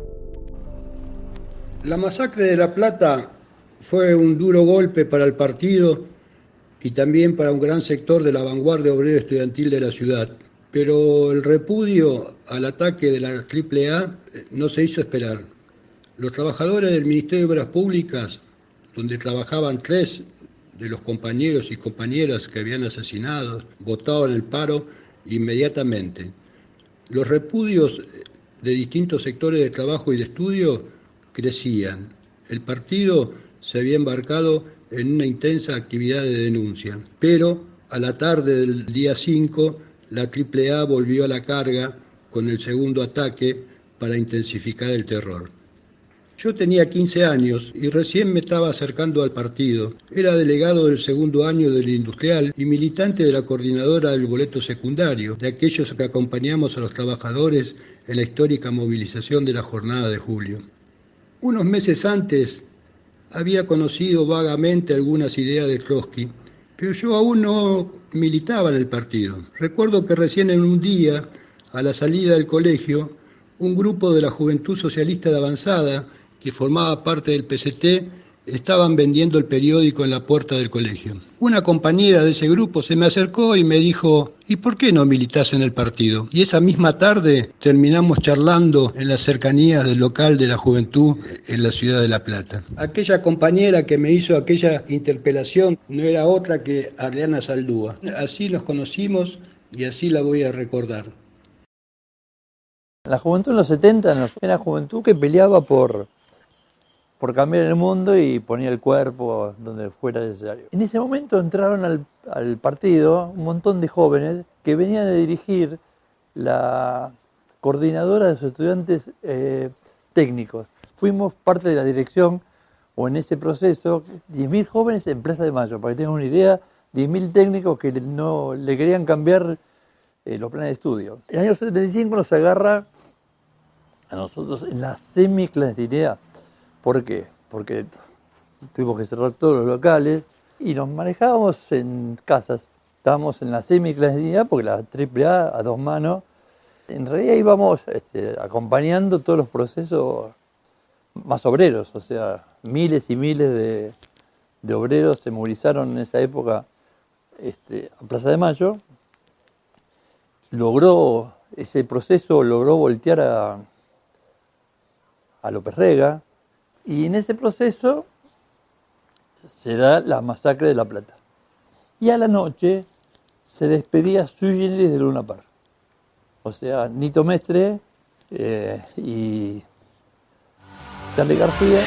La masacre de La Plata fue un duro golpe para el partido y también para un gran sector de la vanguardia obrera estudiantil de la ciudad. Pero el repudio al ataque de la AAA no se hizo esperar. Los trabajadores del Ministerio de Obras Públicas, donde trabajaban 3 de los compañeros y compañeras que habían asesinado, votaron el paro inmediatamente. Los repudios de distintos sectores de trabajo y de estudio crecían. El partido se había embarcado en una intensa actividad de denuncia, pero a la tarde del día 5, la AAA volvió a la carga con el segundo ataque para intensificar el terror. Yo tenía 15 años y recién me estaba acercando al partido. Era delegado del segundo año del Industrial y militante de la coordinadora del boleto secundario, de aquellos que acompañamos a los trabajadores en la histórica movilización de la jornada de julio. Unos meses antes había conocido vagamente algunas ideas de Trotsky, pero yo aún no militaba en el partido. Recuerdo que recién en un día, a la salida del colegio, un grupo de la Juventud Socialista de Avanzada, que formaba parte del PCT, estaban vendiendo el periódico en la puerta del colegio. Una compañera de ese grupo se me acercó y me dijo: ¿y por qué no militás en el partido? Y esa misma tarde terminamos charlando en las cercanías del local de la Juventud en la ciudad de La Plata. Aquella compañera que me hizo aquella interpelación no era otra que Adriana Zaldúa. Así nos conocimos y así la voy a recordar. La juventud en los 70 era juventud que peleaba por cambiar el mundo y ponía el cuerpo donde fuera necesario. En ese momento entraron al partido un montón de jóvenes que venían de dirigir la coordinadora de los estudiantes técnicos. Fuimos parte de la dirección, o en ese proceso, 10.000 jóvenes en Plaza de Mayo. Para que tengan una idea, 10.000 técnicos que no le querían cambiar los planes de estudio. En el año 75 nos agarra a nosotros en la semiclandestinidad. ¿Por qué? Porque tuvimos que cerrar todos los locales y nos manejábamos en casas. Estábamos en la semiclandestinidad porque la AAA a 2 manos. En realidad íbamos acompañando todos los procesos más obreros, o sea, miles y miles de obreros se movilizaron en esa época a Plaza de Mayo. Ese proceso logró voltear a López Rega, y en ese proceso se da la masacre de La Plata. Y a la noche se despedía sui generis de Luna Park. O sea, Nito Mestre y Charly García.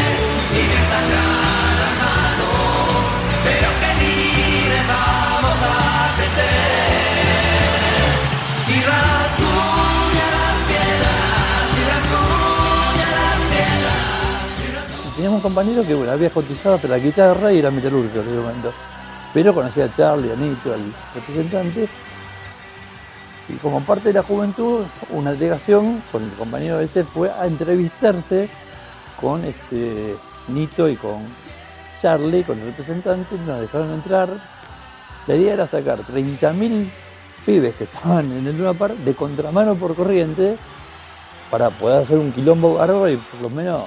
Teníamos un compañero que había cotizado hasta la guitarra y era metalúrgico en ese momento. Pero conocía a Charly, a Nito, al representante. Y como parte de la juventud, una delegación con el compañero ese fue a entrevistarse con Nito y con Charlie, con el representante, nos dejaron entrar. La idea era sacar 30.000 pibes que estaban en el Luna Park de contramano por corriente para poder hacer un quilombo bárbaro y por lo menos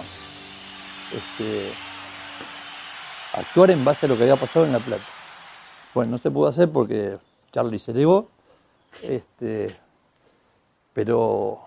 actuar en base a lo que había pasado en La Plata. Bueno, no se pudo hacer porque Charlie se negó, pero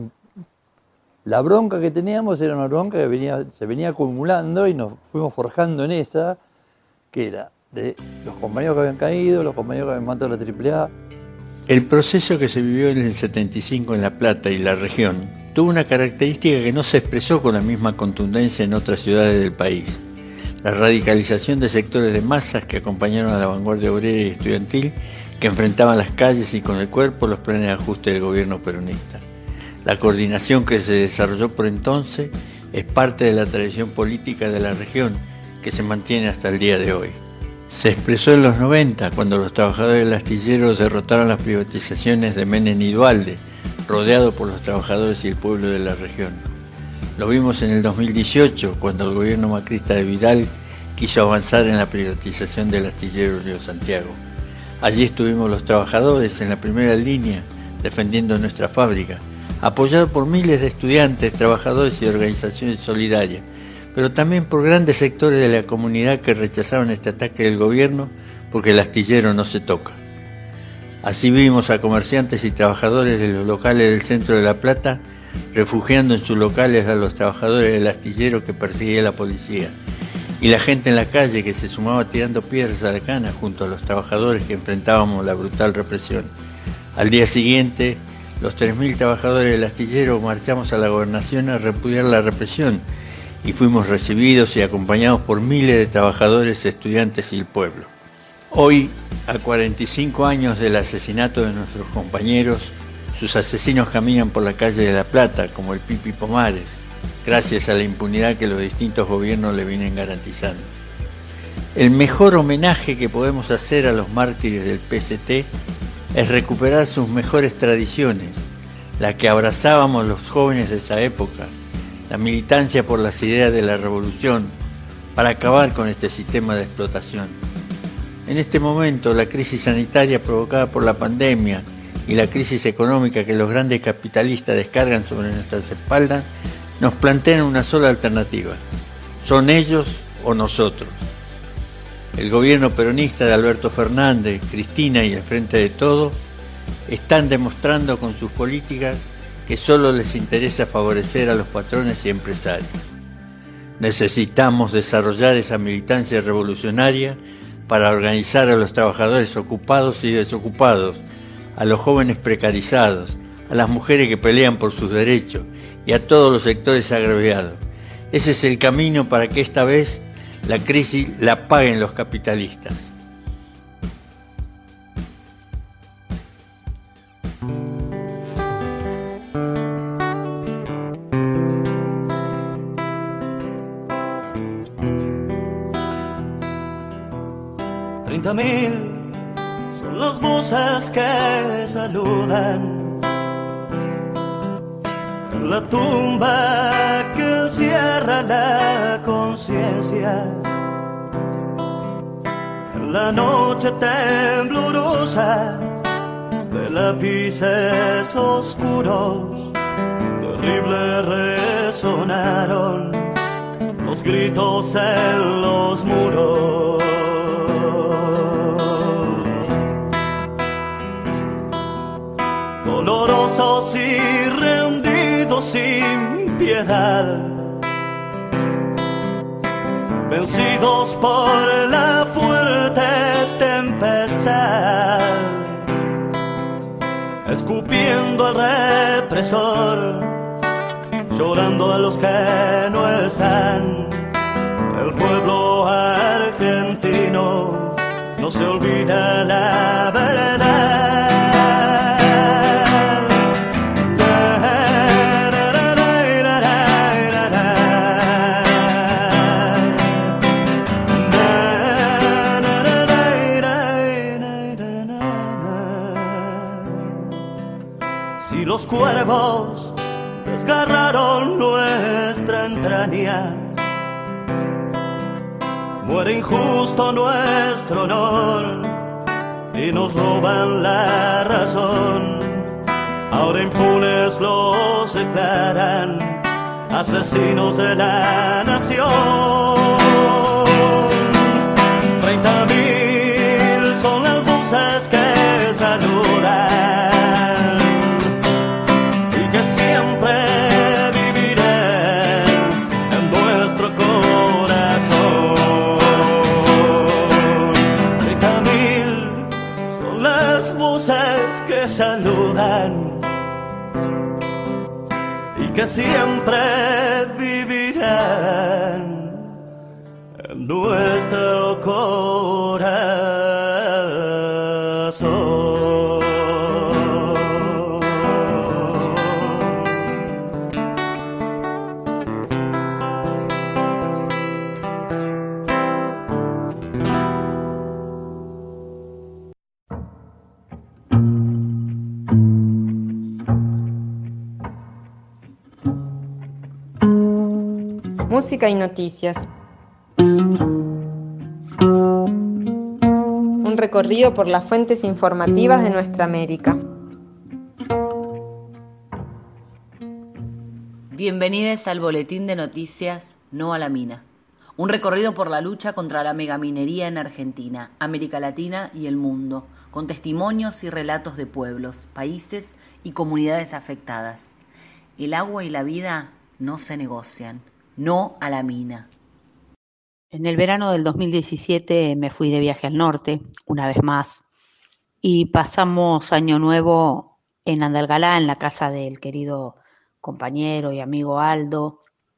la bronca que teníamos era una bronca que se venía acumulando y nos fuimos forjando en esa, que era de los compañeros que habían caído, los compañeros que habían matado la AAA. El proceso que se vivió en el 75 en La Plata y la región tuvo una característica que no se expresó con la misma contundencia en otras ciudades del país: la radicalización de sectores de masas que acompañaron a la vanguardia obrera y estudiantil, que enfrentaban las calles y con el cuerpo los planes de ajuste del gobierno peronista. La coordinación que se desarrolló por entonces es parte de la tradición política de la región, que se mantiene hasta el día de hoy. Se expresó en los 90, cuando los trabajadores del astillero derrotaron las privatizaciones de Menem y Duhalde, rodeado por los trabajadores y el pueblo de la región. Lo vimos en el 2018, cuando el gobierno macrista de Vidal quiso avanzar en la privatización del astillero Río Santiago. Allí estuvimos los trabajadores en la primera línea, defendiendo nuestra fábrica, apoyado por miles de estudiantes, trabajadores y organizaciones solidarias, pero también por grandes sectores de la comunidad que rechazaron este ataque del gobierno porque el astillero no se toca. Así vimos a comerciantes y trabajadores de los locales del centro de La Plata refugiando en sus locales a los trabajadores del astillero que perseguía la policía, y la gente en la calle que se sumaba tirando piedras a la cana junto a los trabajadores que enfrentábamos la brutal represión. Al día siguiente, los 3.000 trabajadores del astillero marchamos a la gobernación a repudiar la represión y fuimos recibidos y acompañados por miles de trabajadores, estudiantes y el pueblo. Hoy, a 45 años del asesinato de nuestros compañeros, sus asesinos caminan por la calle de La Plata como el Pipi Pomares, gracias a la impunidad que los distintos gobiernos le vienen garantizando. El mejor homenaje que podemos hacer a los mártires del PST es recuperar sus mejores tradiciones, la que abrazábamos los jóvenes de esa época, la militancia por las ideas de la revolución, para acabar con este sistema de explotación. En este momento, la crisis sanitaria provocada por la pandemia y la crisis económica que los grandes capitalistas descargan sobre nuestras espaldas nos plantean una sola alternativa: son ellos o nosotros. El gobierno peronista de Alberto Fernández, Cristina y el Frente de Todos están demostrando con sus políticas que solo les interesa favorecer a los patrones y empresarios. Necesitamos desarrollar esa militancia revolucionaria para organizar a los trabajadores ocupados y desocupados, a los jóvenes precarizados, a las mujeres que pelean por sus derechos y a todos los sectores agraviados. Ese es el camino para que esta vez la crisis la paguen los capitalistas. $30,000 son las voces que saludan en la tumba que cierra la conciencia, en la noche temblorosa de lápices oscuros, terribles resonaron los gritos en los muros. Dolorosos y rendidos sin piedad, vencidos por la fuerte tempestad, escupiendo al represor, llorando a los que no están. El pueblo argentino no se olvida la verdad. Los cuervos desgarraron nuestra entraña, fuera injusto nuestro honor y nos roban la razón. Ahora impunes los declaran asesinos de la nación. 30.000 son las voces que saludan y que siempre vivirán en nuestro corazón. 30.000 son las voces que saludan y que siempre vivirán en nuestro corazón. Música y noticias. Un recorrido por las fuentes informativas de nuestra América. Bienvenidos al boletín de noticias No a la mina. Un recorrido por la lucha contra la megaminería en Argentina, América Latina y el mundo, con testimonios y relatos de pueblos, países y comunidades afectadas. El agua y la vida no se negocian. No a la mina. En el verano del 2017 me fui de viaje al norte, una vez más, y pasamos Año Nuevo en Andalgalá, en la casa del querido compañero y amigo Aldo,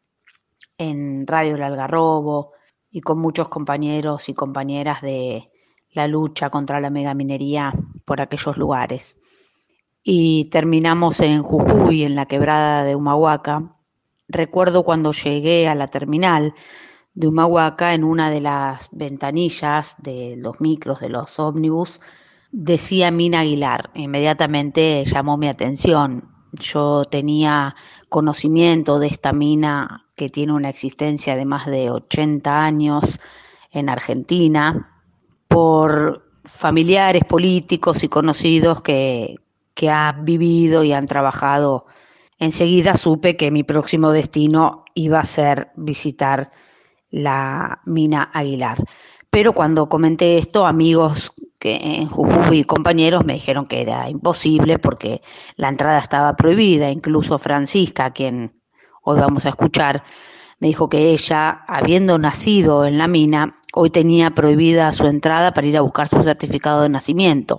en Radio El Algarrobo, y con muchos compañeros y compañeras de la lucha contra la megaminería por aquellos lugares. Y terminamos en Jujuy, en la quebrada de Humahuaca. Recuerdo cuando llegué a la terminal de Humahuaca, en una de las ventanillas de los micros, de los ómnibus, decía Mina Aguilar. Inmediatamente llamó mi atención. Yo tenía conocimiento de esta mina que tiene una existencia de más de 80 años en Argentina, por familiares políticos y conocidos que han vivido y han trabajado. Enseguida supe que mi próximo destino iba a ser visitar la mina Aguilar. Pero cuando comenté esto, amigos que en Jujuy y compañeros me dijeron que era imposible porque la entrada estaba prohibida. Incluso Francisca, a quien hoy vamos a escuchar, me dijo que ella, habiendo nacido en la mina, hoy tenía prohibida su entrada para ir a buscar su certificado de nacimiento.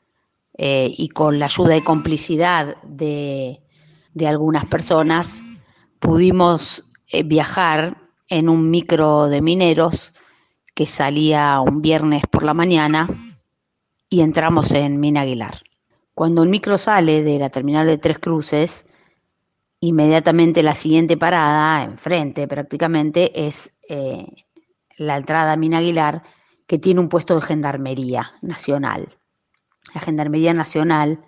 Y con la ayuda y complicidad de algunas personas pudimos viajar en un micro de mineros que salía un viernes por la mañana y entramos en Mina Aguilar. Cuando el micro sale de la terminal de Tres Cruces, inmediatamente la siguiente parada, enfrente prácticamente, es la entrada a Mina Aguilar, que tiene un puesto de Gendarmería Nacional. La Gendarmería Nacional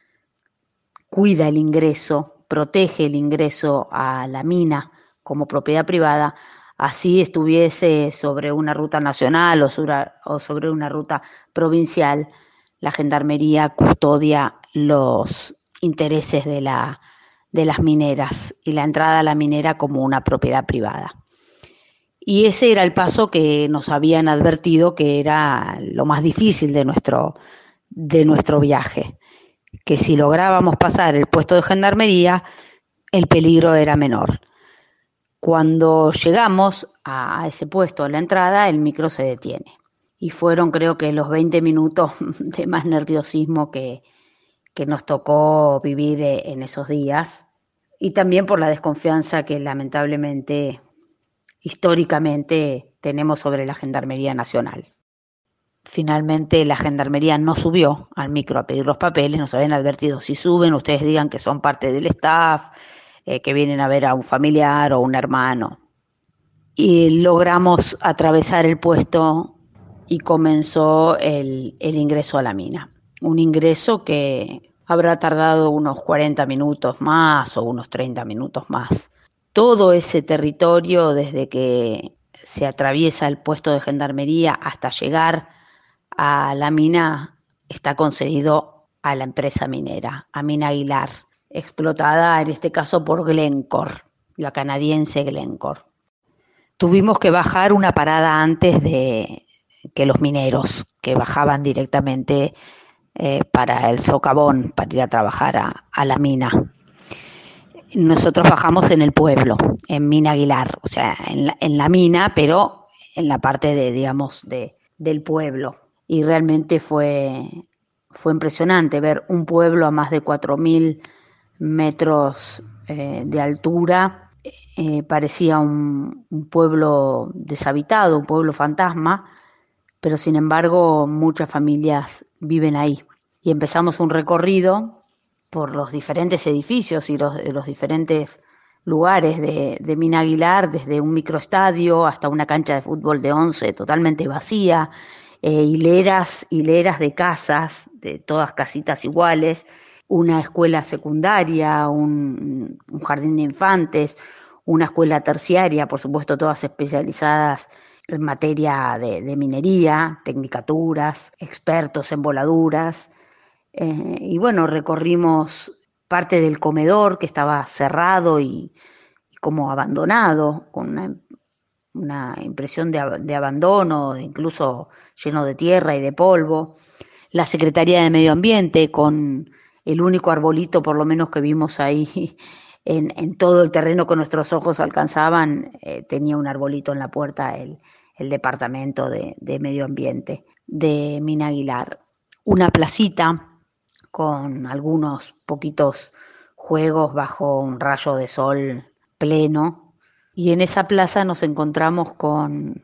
cuida el ingreso, protege el ingreso a la mina como propiedad privada, así estuviese sobre una ruta nacional o sobre una ruta provincial. La Gendarmería custodia los intereses de las mineras y la entrada a la minera como una propiedad privada. Y ese era el paso que nos habían advertido que era lo más difícil de nuestro viaje, que si lográbamos pasar el puesto de Gendarmería, el peligro era menor. Cuando llegamos a ese puesto, a la entrada, el micro se detiene. Y fueron, creo que, los 20 minutos de más nerviosismo que nos tocó vivir en esos días. Y también por la desconfianza que lamentablemente, históricamente, tenemos sobre la Gendarmería Nacional. Finalmente la Gendarmería no subió al micro a pedir los papeles, nos habían advertido: si suben, ustedes digan que son parte del staff, que vienen a ver a un familiar o un hermano. Y logramos atravesar el puesto y comenzó el ingreso a la mina. Un ingreso que habrá tardado unos 40 minutos más o unos 30 minutos más. Todo ese territorio, desde que se atraviesa el puesto de gendarmería hasta llegar a la mina está concedido a la empresa minera, a Mina Aguilar, explotada en este caso por Glencore, la canadiense Glencore. Tuvimos que bajar una parada antes de que los mineros, que bajaban directamente para el socavón, para ir a trabajar a la mina. Nosotros bajamos en el pueblo, en Mina Aguilar, o sea, en la mina, pero en la parte del pueblo. Y realmente fue impresionante ver un pueblo a más de 4.000 metros de altura. Parecía un pueblo deshabitado, un pueblo fantasma, pero sin embargo muchas familias viven ahí. Y empezamos un recorrido por los diferentes edificios y los diferentes lugares de Mina Aguilar, desde un microestadio hasta una cancha de fútbol de 11 totalmente vacía, hileras de casas, de todas casitas iguales, una escuela secundaria, un jardín de infantes, una escuela terciaria, por supuesto todas especializadas en materia de minería, tecnicaturas, expertos en voladuras. Y bueno, recorrimos parte del comedor que estaba cerrado y como abandonado, con una impresión de abandono, incluso lleno de tierra y de polvo. La Secretaría de Medio Ambiente, con el único arbolito por lo menos que vimos ahí en todo el terreno que nuestros ojos alcanzaban, tenía un arbolito en la puerta el Departamento de Medio Ambiente de Mina Aguilar. Una placita con algunos poquitos juegos bajo un rayo de sol pleno, y en esa plaza nos encontramos con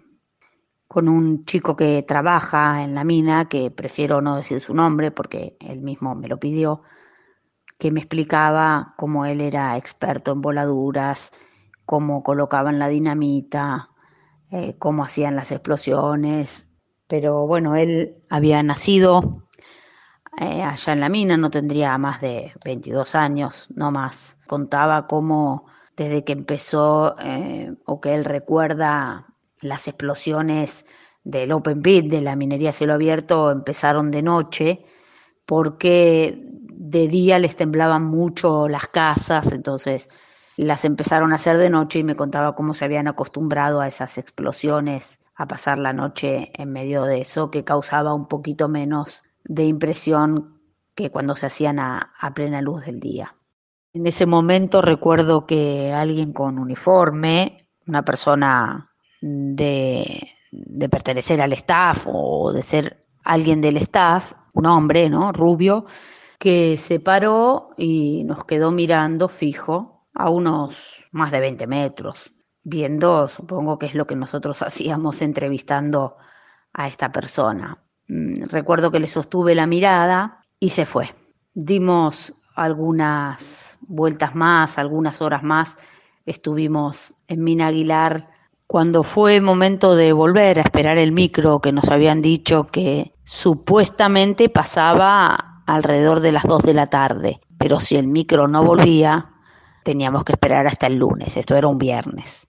un chico que trabaja en la mina, que prefiero no decir su nombre porque él mismo me lo pidió, que me explicaba cómo él era experto en voladuras, cómo colocaban la dinamita, cómo hacían las explosiones. Pero bueno, él había nacido allá en la mina, no tendría más de 22 años, no más. Contaba cómo desde que empezó, o que él recuerda, las explosiones del open pit, de la minería a cielo abierto, empezaron de noche, porque de día les temblaban mucho las casas, entonces las empezaron a hacer de noche, y me contaba cómo se habían acostumbrado a esas explosiones, a pasar la noche en medio de eso, que causaba un poquito menos de impresión que cuando se hacían a plena luz del día. En ese momento recuerdo que alguien con uniforme, una persona de pertenecer al staff o de ser alguien del staff, un hombre, ¿no?, rubio, que se paró y nos quedó mirando fijo a unos más de 20 metros, viendo, supongo que es lo que nosotros hacíamos entrevistando a esta persona. Recuerdo que le sostuve la mirada y se fue. Dimos algunas vueltas más, algunas horas más, estuvimos en Mina Aguilar. Cuando fue momento de volver a esperar el micro, que nos habían dicho que supuestamente pasaba alrededor de las 2 de la tarde, pero si el micro no volvía, teníamos que esperar hasta el lunes, esto era un viernes.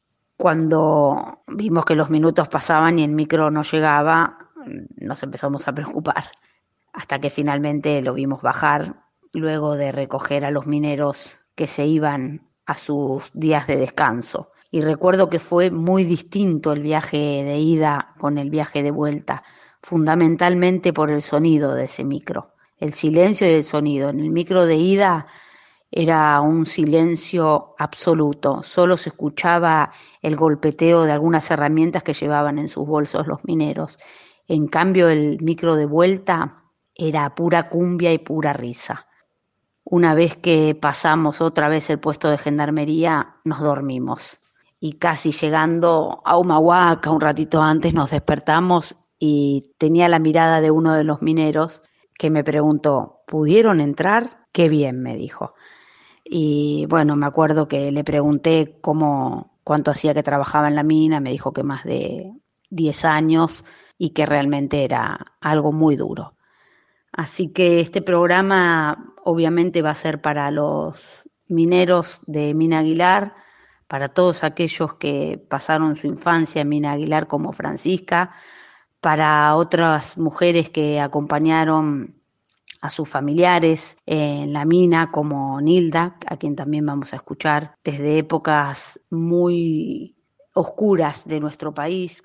Cuando vimos que los minutos pasaban y el micro no llegaba, nos empezamos a preocupar, hasta que finalmente lo vimos bajar, luego de recoger a los mineros que se iban a sus días de descanso. Y recuerdo que fue muy distinto el viaje de ida con el viaje de vuelta, fundamentalmente por el sonido de ese micro, el silencio y el sonido. En el micro de ida era un silencio absoluto, solo se escuchaba el golpeteo de algunas herramientas que llevaban en sus bolsos los mineros. En cambio, el micro de vuelta era pura cumbia y pura risa. Una vez que pasamos otra vez el puesto de gendarmería, nos dormimos. Y casi llegando a Humahuaca, un ratito antes, nos despertamos y tenía la mirada de uno de los mineros que me preguntó, ¿pudieron entrar? Qué bien, me dijo. Y bueno, me acuerdo que le pregunté cuánto hacía que trabajaba en la mina, me dijo que más de 10 años y que realmente era algo muy duro. Así que este programa obviamente va a ser para los mineros de Mina Aguilar, para todos aquellos que pasaron su infancia en Mina Aguilar como Francisca, para otras mujeres que acompañaron a sus familiares en la mina como Nilda, a quien también vamos a escuchar desde épocas muy oscuras de nuestro país.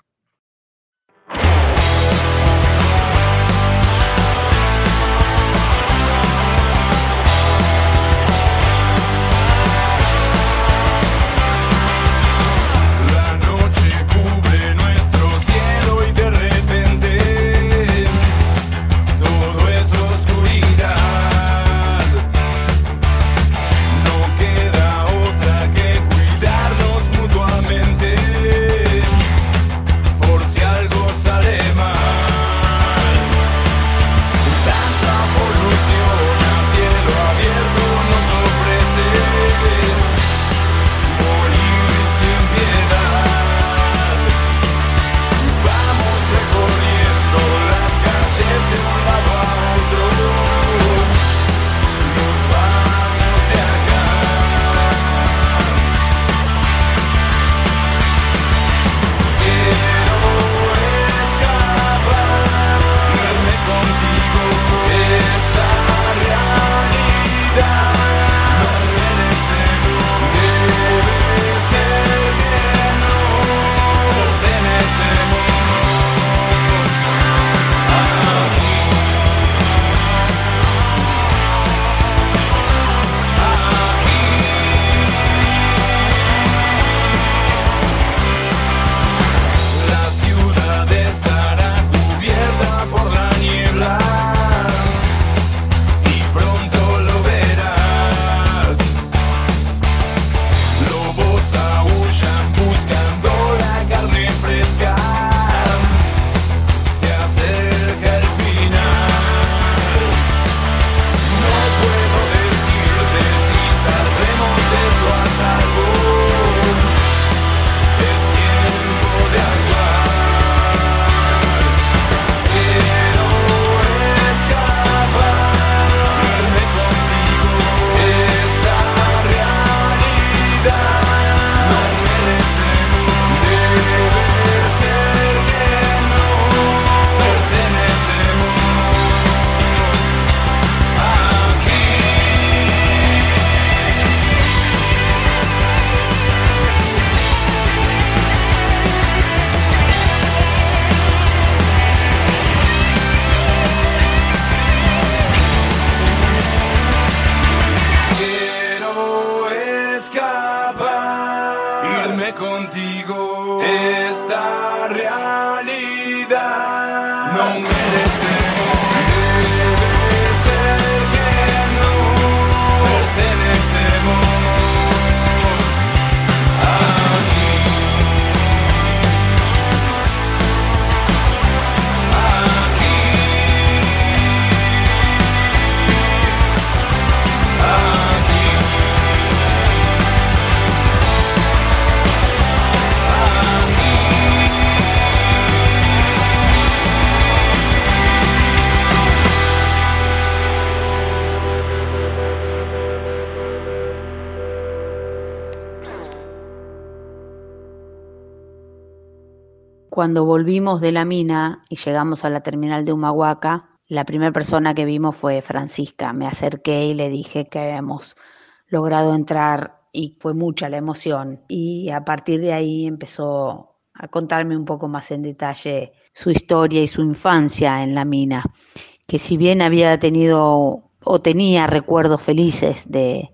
Cuando volvimos de la mina y llegamos a la terminal de Humahuaca, la primera persona que vimos fue Francisca. Me acerqué y le dije que habíamos logrado entrar y fue mucha la emoción. Y a partir de ahí empezó a contarme un poco más en detalle su historia y su infancia en la mina, que si bien había tenido o tenía recuerdos felices de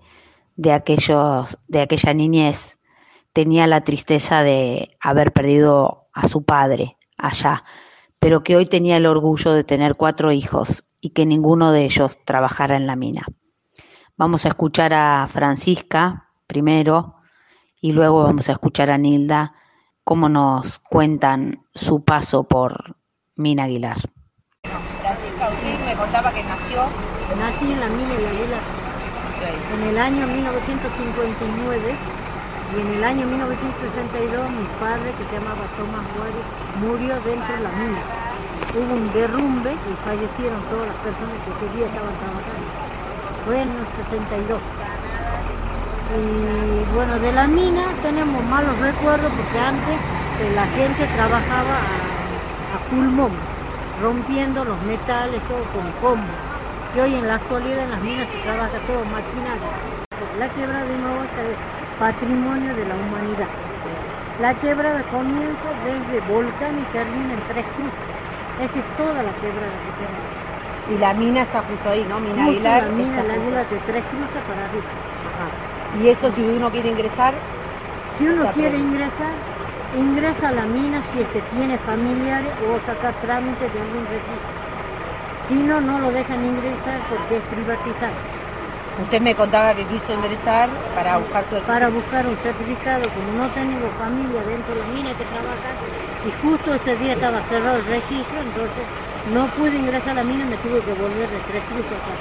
aquella niñez, tenía la tristeza de haber perdido a su padre allá, pero que hoy tenía el orgullo de tener 4 hijos y que ninguno de ellos trabajara en la mina. Vamos a escuchar a Francisca primero y luego vamos a escuchar a Nilda cómo nos cuentan su paso por Mina Aguilar. Francisca Ortiz me contaba que nací en la mina de Aguilar en el año 1959. Y en el año 1962 mi padre, que se llamaba Tomás Juárez, murió dentro de la mina. Hubo un derrumbe y fallecieron todas las personas que ese día estaban trabajando. Fue en el 62. Y bueno, de la mina tenemos malos recuerdos porque antes la gente trabajaba a pulmón, rompiendo los metales, todo con combo. Y hoy en la actualidad en las minas se trabaja todo maquinaria. La quebrada de nuevo es patrimonio de la humanidad. La quebrada comienza desde Volcán y termina en Tres Cruces. Esa es toda la quebrada que tenemos. Y la mina está justo ahí, ¿no? Mina Justo Aguilar. la mina Aguilar de Tres Cruces para arriba. Y eso si uno quiere ingresar. Si uno quiere ingresar, ingresa a la mina si es que tiene familiares o sacar trámites de algún registro. Si no, no lo dejan ingresar porque es privatizado. Usted me contaba que quiso ingresar para buscar Para buscar un certificado, como no tengo familia dentro de la mina que trabaja, y justo ese día estaba cerrado el registro, entonces no pude ingresar a la mina, me tuve que volver de Tres Cruces acá.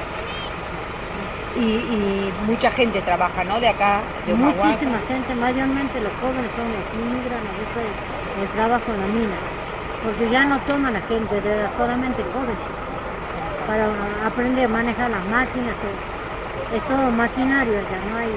Y mucha gente trabaja, ¿no? De acá, de Humahuaca. Muchísima gente, mayormente los jóvenes son los que inmigran a buscar el trabajo en la mina, porque ya no toman a gente de edad, solamente jóvenes, para aprender a manejar las máquinas, es todo maquinario allá,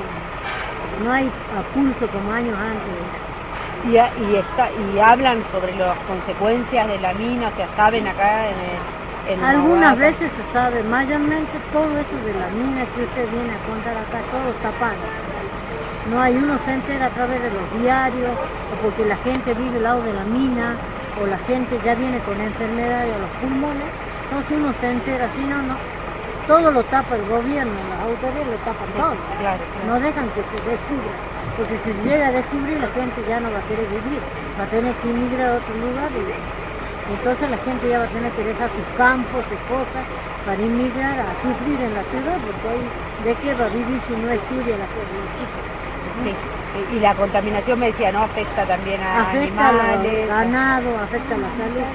no hay a pulso como años antes. Y hablan sobre las consecuencias de la mina, o sea, saben acá en algunas veces se sabe, mayormente todo eso de la mina que usted viene a contar acá, todo tapado. No hay, uno se entera a través de los diarios, o porque la gente vive al lado de la mina, o la gente ya viene con enfermedades a los pulmones, entonces uno se entera, si no, no. Todo lo tapa el gobierno, las autoridades lo tapan todo. Claro. No dejan que se descubra, porque si se llega a descubrir la gente ya no va a querer vivir, va a tener que emigrar a otro lugar y entonces la gente ya va a tener que dejar sus campos, sus cosas, para emigrar a sufrir en la ciudad, porque ahí de qué va a vivir si no estudia la gente. Sí. Y la contaminación me decía, ¿no? Afecta también a afecta animales. Al ganado, afecta a la salud,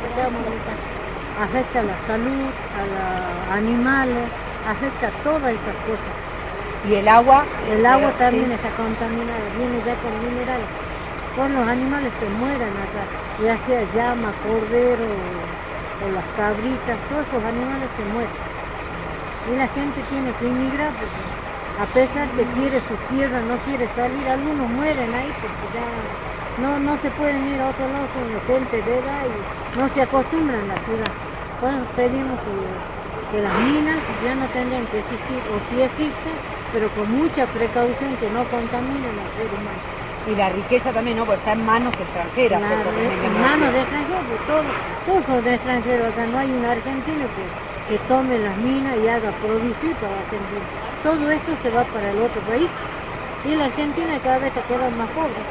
afecta a la salud, a los animales, afecta a todas esas cosas. ¿Y el agua? El agua también está contaminada, viene ya con minerales. Pues los animales se mueran acá, ya sea llama, cordero o las cabritas, todos esos animales se mueren. Y la gente tiene que emigrar porque a pesar que quiere su tierra, no quiere salir, algunos mueren ahí porque ya no se pueden ir a otro lado, son gente de edad y no se acostumbran a la ciudad. Pues pedimos que las minas ya no tendrían que existir, o sí existen, pero con mucha precaución que no contaminen al ser humano. Y la riqueza también, ¿no? Porque está en manos extranjeras. Claro, en manos de extranjeros, pues todos son de extranjeros. Acá no hay un argentino que tome las minas y haga producir para Argentina. Todo esto se va para el otro país. Y la Argentina cada vez se queda más pobre.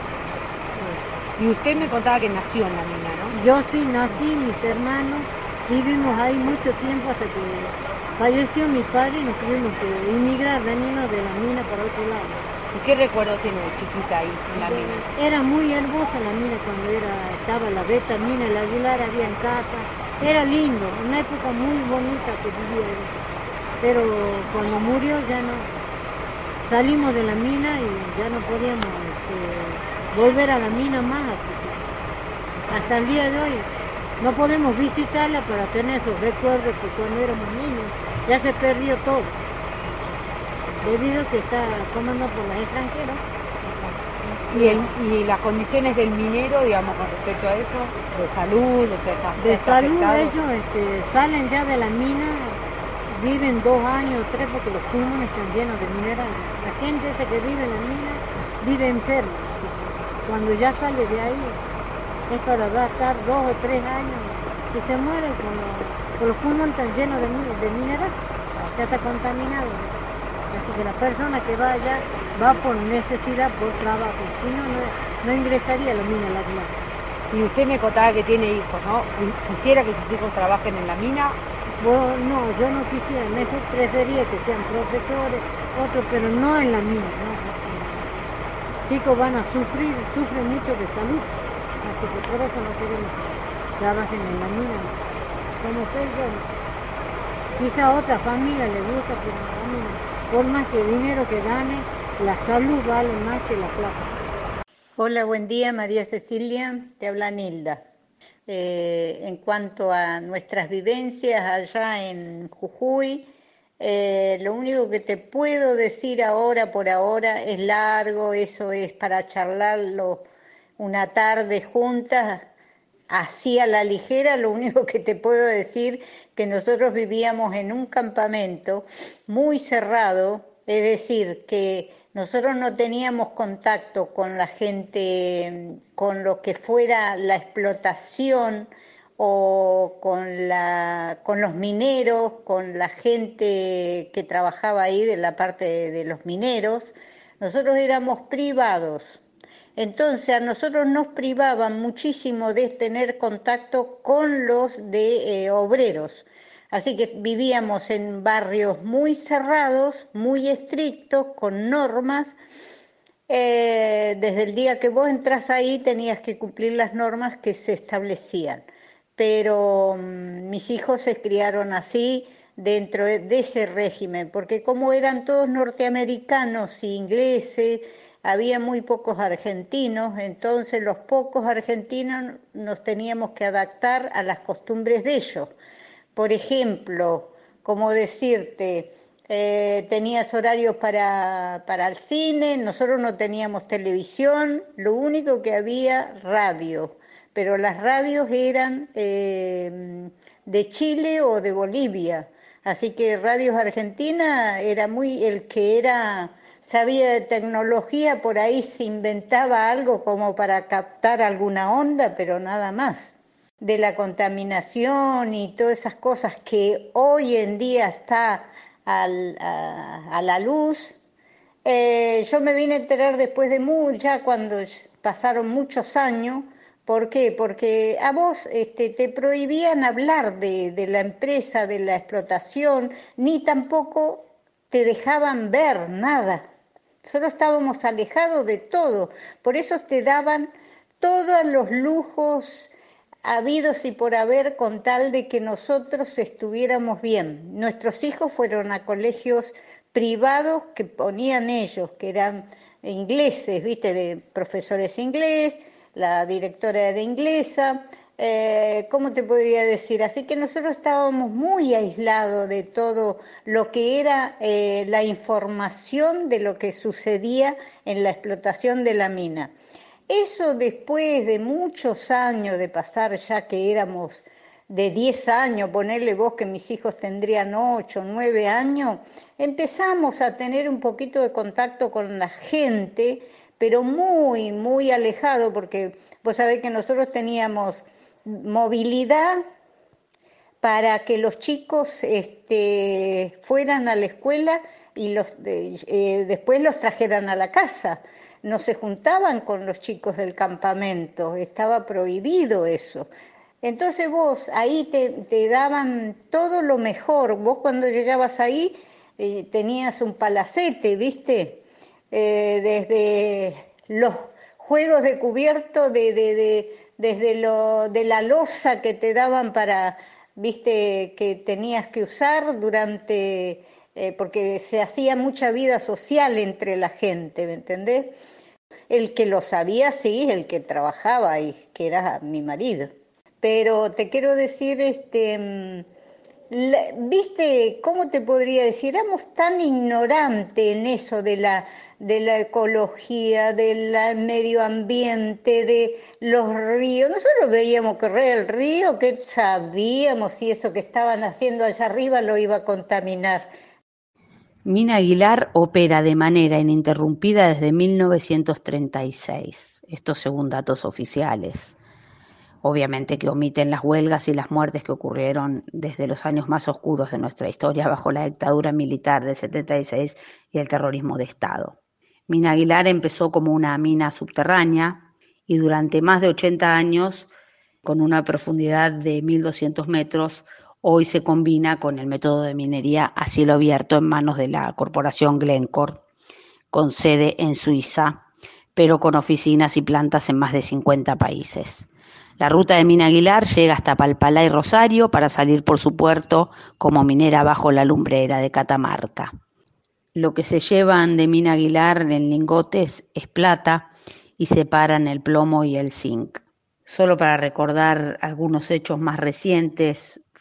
Y usted me contaba que nació en la mina, ¿no? Yo sí nací, mis hermanos, vivimos ahí mucho tiempo hasta que falleció mi padre y nos tuvimos que emigrar, venirnos de la mina para otro lado. ¿Y qué recuerdo tiene de chiquita ahí en la mina? Era muy hermosa la mina cuando estaba la Beta Mina, el Aguilar, había en casa. Era lindo, una época muy bonita que vivía ahí. Pero cuando murió ya no. Salimos de la mina y ya no podíamos volver a la mina más, así que hasta el día de hoy no podemos visitarla para tener esos recuerdos que cuando éramos niños ya se perdió todo. Debido a que está comandado por los extranjeros. Y las condiciones del minero, digamos, con respecto a eso, de salud, o sea, de salud ellos salen ya de la mina, viven 2 años, 3 porque los pulmones están llenos de minerales. La gente esa que vive en la mina vive enferma. Cuando ya sale de ahí es para estar 2 o 3 años y se muere con los pulmones tan llenos de minerales, ya está contaminado. Así que la persona que va allá va por necesidad, por trabajo, si no, no ingresaría a la mina la mina. Y usted me contaba que tiene hijos, ¿no? ¿Quisiera que sus hijos trabajen en la mina? Bueno, no, yo no quisiera, mejor prefería que sean profesores, otros, pero no en la mina, ¿no? Chicos van a sufren mucho de salud, así que por eso no queremos que trabajen en la mina. Como soy yo, quizá a otra familia le gusta, pero a mí no. Por más que dinero que gane, la salud vale más que la plata. Hola, buen día, María Cecilia, te habla Nilda. En cuanto a nuestras vivencias allá en Jujuy, Lo único que te puedo decir ahora, por ahora, es largo, eso es para charlarlo una tarde juntas, así a la ligera. Lo único que te puedo decir que nosotros vivíamos en un campamento muy cerrado, es decir, que nosotros no teníamos contacto con la gente, con lo que fuera la explotación o con los mineros, con la gente que trabajaba ahí de la parte de los mineros. Nosotros éramos privados. Entonces a nosotros nos privaban muchísimo de tener contacto con los de obreros. Así que vivíamos en barrios muy cerrados, muy estrictos, con normas. Desde el día que vos entras ahí tenías que cumplir las normas que se establecían. Pero mis hijos se criaron así dentro de ese régimen, porque como eran todos norteamericanos y ingleses, había muy pocos argentinos, entonces los pocos argentinos nos teníamos que adaptar a las costumbres de ellos. Por ejemplo, como decirte, tenías horarios para el cine, nosotros no teníamos televisión, lo único que había radio, pero las radios eran de Chile o de Bolivia, así que Radios Argentina era el que sabía de tecnología, por ahí se inventaba algo como para captar alguna onda, pero nada más. De la contaminación y todas esas cosas que hoy en día está a la luz. Yo me vine a enterar después de ya cuando pasaron muchos años. ¿Por qué? Porque a vos te prohibían hablar de la empresa, de la explotación, ni tampoco te dejaban ver nada. Solo estábamos alejados de todo. Por eso te daban todos los lujos habidos y por haber, con tal de que nosotros estuviéramos bien. Nuestros hijos fueron a colegios privados que ponían ellos, que eran ingleses, ¿viste? De profesores inglés, la directora era inglesa, ¿cómo te podría decir? Así que nosotros estábamos muy aislados de todo lo que era la información de lo que sucedía en la explotación de la mina. Eso después de muchos años de pasar, ya que éramos de 10 años, ponerle vos que mis hijos tendrían 8, 9 años, empezamos a tener un poquito de contacto con la gente, pero muy, muy alejado, porque vos sabés que nosotros teníamos movilidad para que los chicos fueran a la escuela y después los trajeran a la casa. No se juntaban con los chicos del campamento, estaba prohibido eso. Entonces vos ahí te daban todo lo mejor. Vos cuando llegabas ahí tenías un palacete, ¿viste? Desde los juegos de cubierto, desde de la loza que te daban para, ¿viste? Que tenías que usar durante... porque se hacía mucha vida social entre la gente, ¿me entendés? El que lo sabía, sí, el que trabajaba ahí, que era mi marido. Pero te quiero decir, ¿viste? ¿Cómo te podría decir? Éramos tan ignorantes en eso de la ecología, del medio ambiente, de los ríos. Nosotros veíamos correr el río, que sabíamos si eso que estaban haciendo allá arriba lo iba a contaminar. Mina Aguilar opera de manera ininterrumpida desde 1936, estos según datos oficiales. Obviamente que omiten las huelgas y las muertes que ocurrieron desde los años más oscuros de nuestra historia bajo la dictadura militar del 76 y el terrorismo de Estado. Mina Aguilar empezó como una mina subterránea y durante más de 80 años, con una profundidad de 1.200 metros, hoy se combina con el método de minería a cielo abierto en manos de la corporación Glencore, con sede en Suiza, pero con oficinas y plantas en más de 50 países. La ruta de Mina Aguilar llega hasta Palpalá y Rosario para salir por su puerto como minera bajo la lumbrera de Catamarca. Lo que se llevan de Mina Aguilar en lingotes es plata y separan el plomo y el zinc. Solo para recordar algunos hechos más recientes,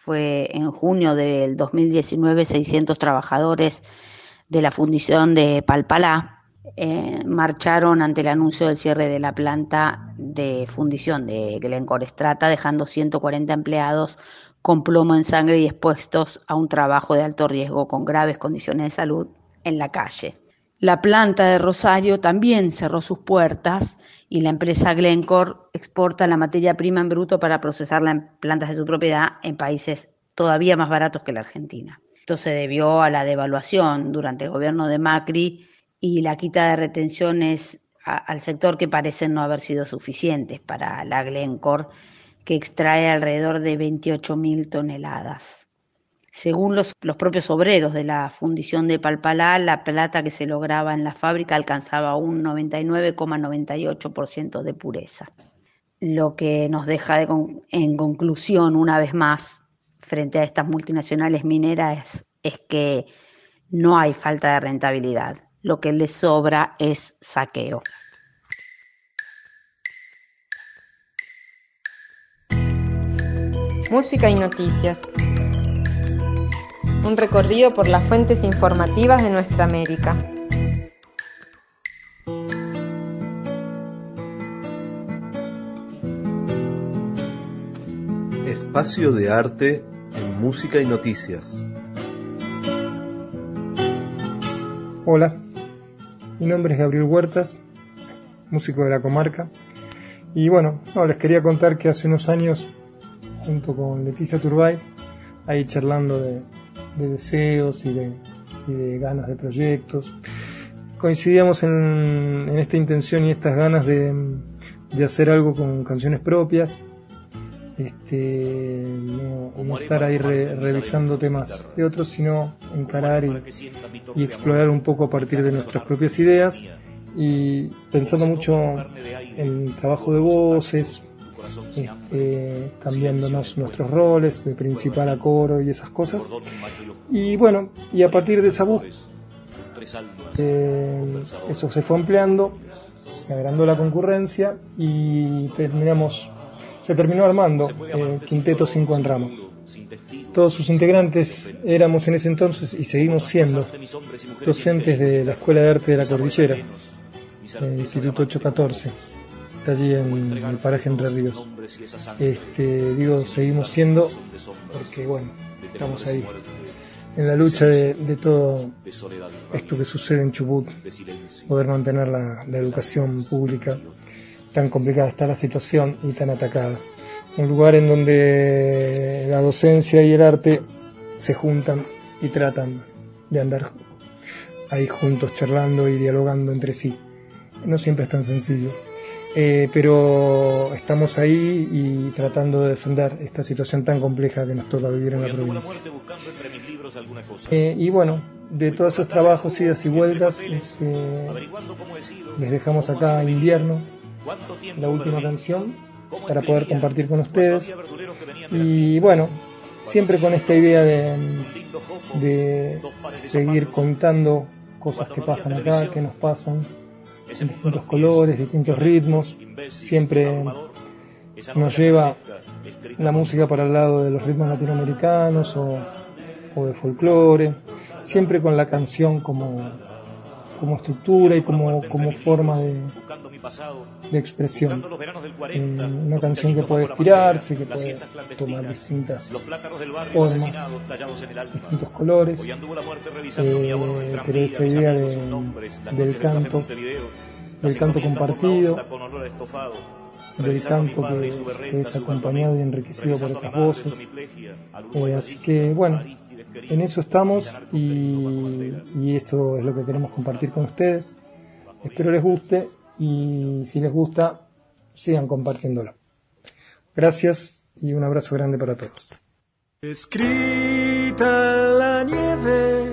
fue en junio del 2019, 600 trabajadores de la fundición de Palpalá marcharon ante el anuncio del cierre de la planta de fundición de Glencore Strata, dejando 140 empleados con plomo en sangre y expuestos a un trabajo de alto riesgo con graves condiciones de salud en la calle. La planta de Rosario también cerró sus puertas y la empresa Glencore exporta la materia prima en bruto para procesarla en plantas de su propiedad en países todavía más baratos que la Argentina. Esto se debió a la devaluación durante el gobierno de Macri y la quita de retenciones al sector que parecen no haber sido suficientes para la Glencore, que extrae alrededor de 28.000 toneladas. Según los propios obreros de la fundición de Palpalá, la plata que se lograba en la fábrica alcanzaba un 99,98% de pureza. Lo que nos deja en conclusión, una vez más, frente a estas multinacionales mineras, es que no hay falta de rentabilidad. Lo que les sobra es saqueo. Música y noticias. Un recorrido por las fuentes informativas de nuestra América. Espacio de arte en música y noticias. Hola, mi nombre es Gabriel Huertas, músico de la comarca. Y bueno, les quería contar que hace unos años, junto con Leticia Turbay, ahí charlando de deseos y de ganas de proyectos, coincidíamos en esta intención y estas ganas de hacer algo con canciones propias, no estar ahí revisando temas de otros, sino encarar y explorar un poco a partir de nuestras propias ideas, y pensando mucho en trabajo de voces, cambiándonos nuestros roles de principal a coro y esas cosas. Y bueno, y a partir de esa búsqueda, eso se fue ampliando, se agrandó la concurrencia y se terminó armando Quinteto 5 en Rama. Todos sus integrantes éramos en ese entonces y seguimos siendo docentes de la Escuela de Arte de la Cordillera, el Instituto 814. Está allí en el paraje Entre Ríos. Seguimos siendo porque bueno, estamos ahí en la lucha de todo esto que sucede en Chubut, poder mantener la educación pública. Tan complicada está la situación y tan atacada. Un lugar en donde la docencia y el arte se juntan y tratan de andar ahí juntos, charlando y dialogando entre sí. No siempre es tan sencillo, pero estamos ahí y tratando de defender esta situación tan compleja que nos toca vivir en la provincia. Y bueno, de todos esos trabajos, idas y vueltas, les dejamos acá Invierno, la última canción, para poder compartir con ustedes. Y bueno, siempre con esta idea de seguir contando cosas que pasan acá, que nos pasan, en distintos colores, distintos ritmos. Siempre nos lleva la música para el lado de los ritmos latinoamericanos o de folclore, siempre con la canción como estructura y como forma de expresión. Una canción que puede estirarse, que puede tomar distintas formas, distintos colores, pero esa idea del canto compartido, del canto que es acompañado y enriquecido por otras voces. Así que bueno, en eso estamos y esto es lo que queremos compartir con ustedes. Espero les guste y si les gusta, sigan compartiéndolo. Gracias y un abrazo grande para todos. Escrita en la nieve,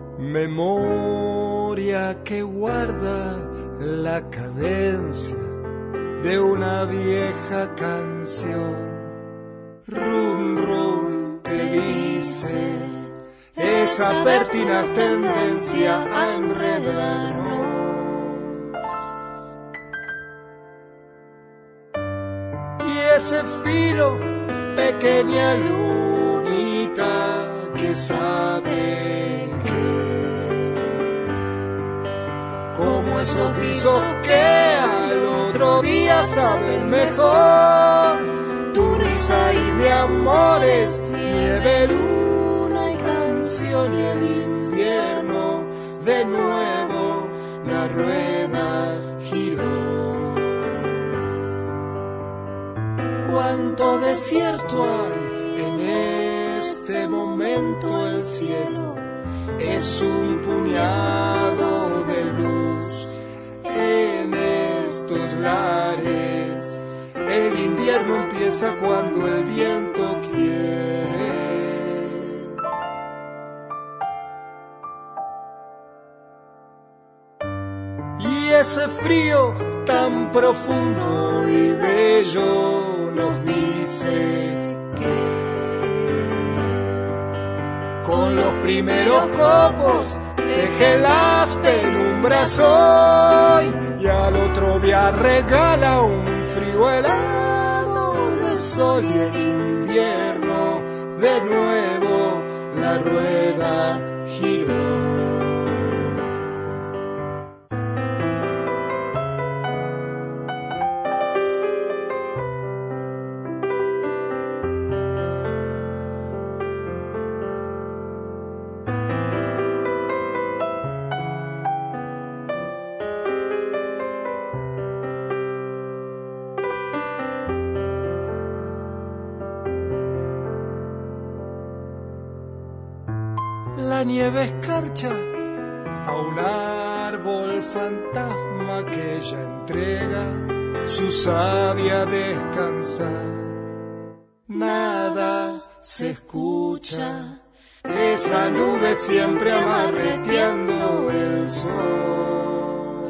memoria que guarda la cadencia de una vieja canción. Rum rum te dice esa pertinaz tendencia a enredarnos. Y ese filo, pequeña luna vuelta que sabe como esos guisos que al otro día saben mejor. Tu risa y mi amor es nieve, luna y canción, y el invierno de nuevo la rueda giró. Cuánto desierto hay en este momento, el cielo es un puñado de luz en estos lares. El invierno empieza cuando el viento quiere. Y ese frío tan profundo y bello nos dice que con los primeros copos deje las penumbras hoy, y al otro día regala un frío helado de sol, y el invierno de nuevo la rueda giró. La nieve escarcha a un árbol fantasma que ella entrega su savia a descansar. Nada se escucha, esa nube siempre amarreteando el sol.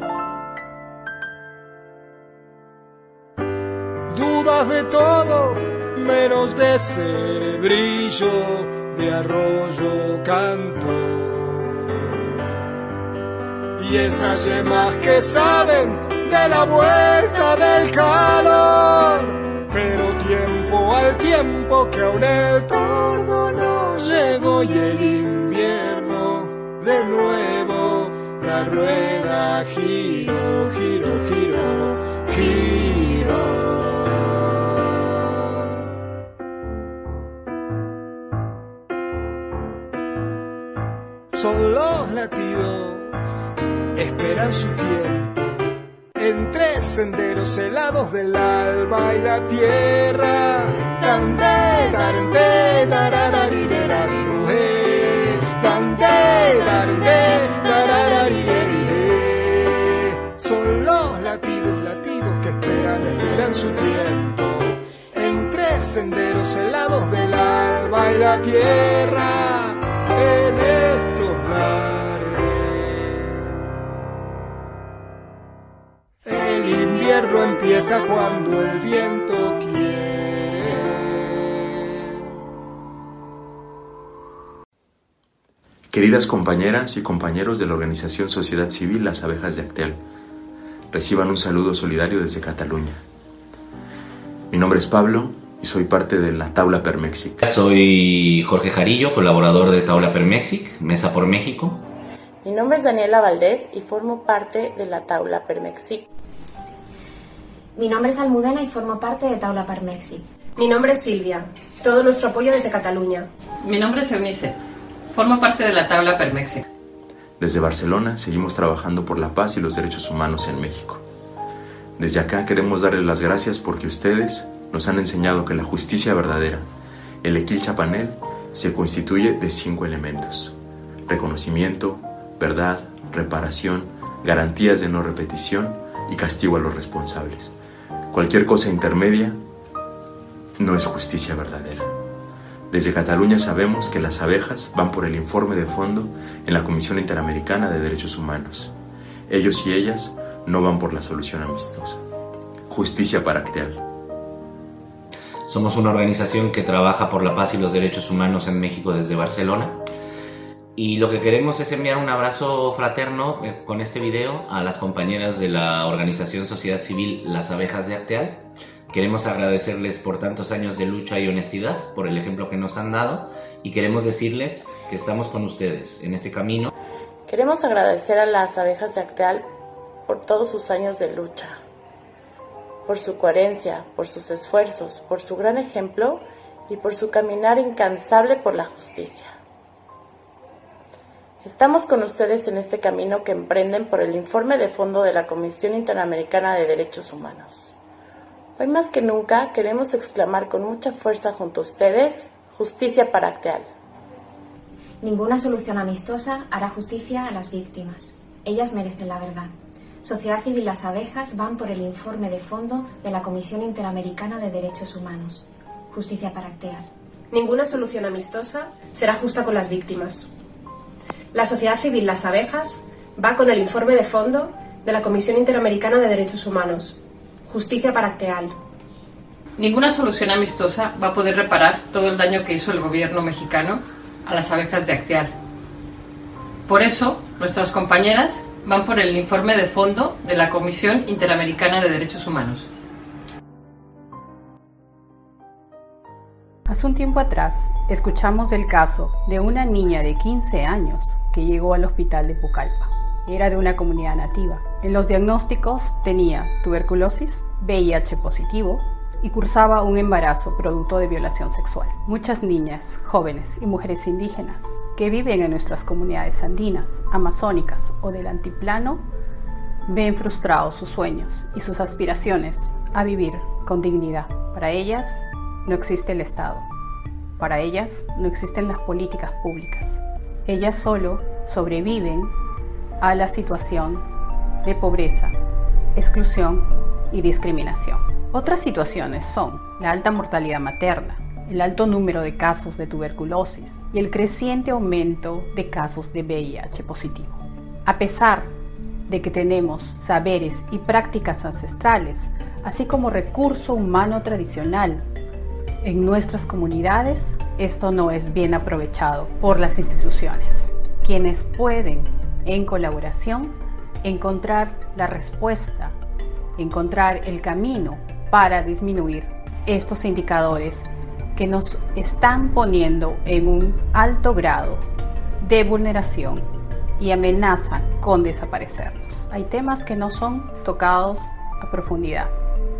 Dudas de todo menos de ese brillo de arroyo canto, y esas yemas que saben de la vuelta del calor, pero tiempo al tiempo que aún el tordo no llegó, y el invierno de nuevo la rueda giró, giró, giró, giró. Son los latidos, esperan su tiempo, entre senderos helados del alba y la tierra. Dande, darde, darararireriruje, dande, darde, darararireririje. Son los latidos, latidos que esperan su tiempo, entre senderos helados del alba y la tierra. En estos mares el invierno empieza cuando el viento quiere. Queridas compañeras y compañeros de la organización Sociedad Civil Las Abejas de Acteal, reciban un saludo solidario desde Cataluña. Mi nombre es Pablo y soy parte de la Taula per Mexic. Soy Jorge Jarillo, colaborador de Taula per Mexic, Mesa por México. Mi nombre es Daniela Valdés y formo parte de la Taula per Mexic. Mi nombre es Almudena y formo parte de Taula per Mexic. Mi nombre es Silvia, todo nuestro apoyo desde Cataluña. Mi nombre es Eunice, formo parte de la Taula per Mexic. Desde Barcelona seguimos trabajando por la paz y los derechos humanos en México. Desde acá queremos darles las gracias porque ustedes nos han enseñado que la justicia verdadera, el Equil Chapanel, se constituye de 5 elementos: reconocimiento, verdad, reparación, garantías de no repetición y castigo a los responsables. Cualquier cosa intermedia no es justicia verdadera. Desde Cataluña sabemos que las abejas van por el informe de fondo en la Comisión Interamericana de Derechos Humanos. Ellos y ellas no van por la solución amistosa. Justicia para Acteal. Somos una organización que trabaja por la paz y los derechos humanos en México desde Barcelona. Y lo que queremos es enviar un abrazo fraterno con este video a las compañeras de la organización Sociedad Civil Las Abejas de Acteal, Queremos agradecerles por tantos años de lucha y honestidad, por el ejemplo que nos han dado, y queremos decirles que estamos con ustedes en este camino. Queremos agradecer a las abejas de Acteal por todos sus años de lucha, por su coherencia, por sus esfuerzos, por su gran ejemplo y por su caminar incansable por la justicia. Estamos con ustedes en este camino que emprenden por el informe de fondo de la Comisión Interamericana de Derechos Humanos. Hoy más que nunca queremos exclamar con mucha fuerza junto a ustedes: justicia para Acteal. Ninguna solución amistosa hará justicia a las víctimas. Ellas merecen la verdad. Sociedad Civil Las Abejas van por el informe de fondo de la Comisión Interamericana de Derechos Humanos. Justicia para Acteal. Ninguna solución amistosa será justa con las víctimas. La Sociedad Civil Las Abejas va con el informe de fondo de la Comisión Interamericana de Derechos Humanos. Justicia para Acteal. Ninguna solución amistosa va a poder reparar todo el daño que hizo el gobierno mexicano a las abejas de Acteal. Por eso, nuestras compañeras van por el informe de fondo de la Comisión Interamericana de Derechos Humanos. Hace un tiempo atrás, escuchamos del caso de una niña de 15 años que llegó al hospital de Pucallpa. Era de una comunidad nativa. En los diagnósticos tenía tuberculosis, VIH positivo y cursaba un embarazo producto de violación sexual. Muchas niñas, jóvenes y mujeres indígenas que viven en nuestras comunidades andinas, amazónicas o del altiplano ven frustrados sus sueños y sus aspiraciones a vivir con dignidad. Para ellas no existe el Estado. Para ellas no existen las políticas públicas. Ellas solo sobreviven a la situación de pobreza, exclusión y discriminación. Otras situaciones son la alta mortalidad materna, el alto número de casos de tuberculosis y el creciente aumento de casos de VIH positivo. A pesar de que tenemos saberes y prácticas ancestrales, así como recurso humano tradicional en nuestras comunidades, esto no es bien aprovechado por las instituciones, quienes pueden, en colaboración, encontrar la respuesta, encontrar el camino para disminuir estos indicadores que nos están poniendo en un alto grado de vulneración y amenazan con desaparecernos. Hay temas que no son tocados a profundidad: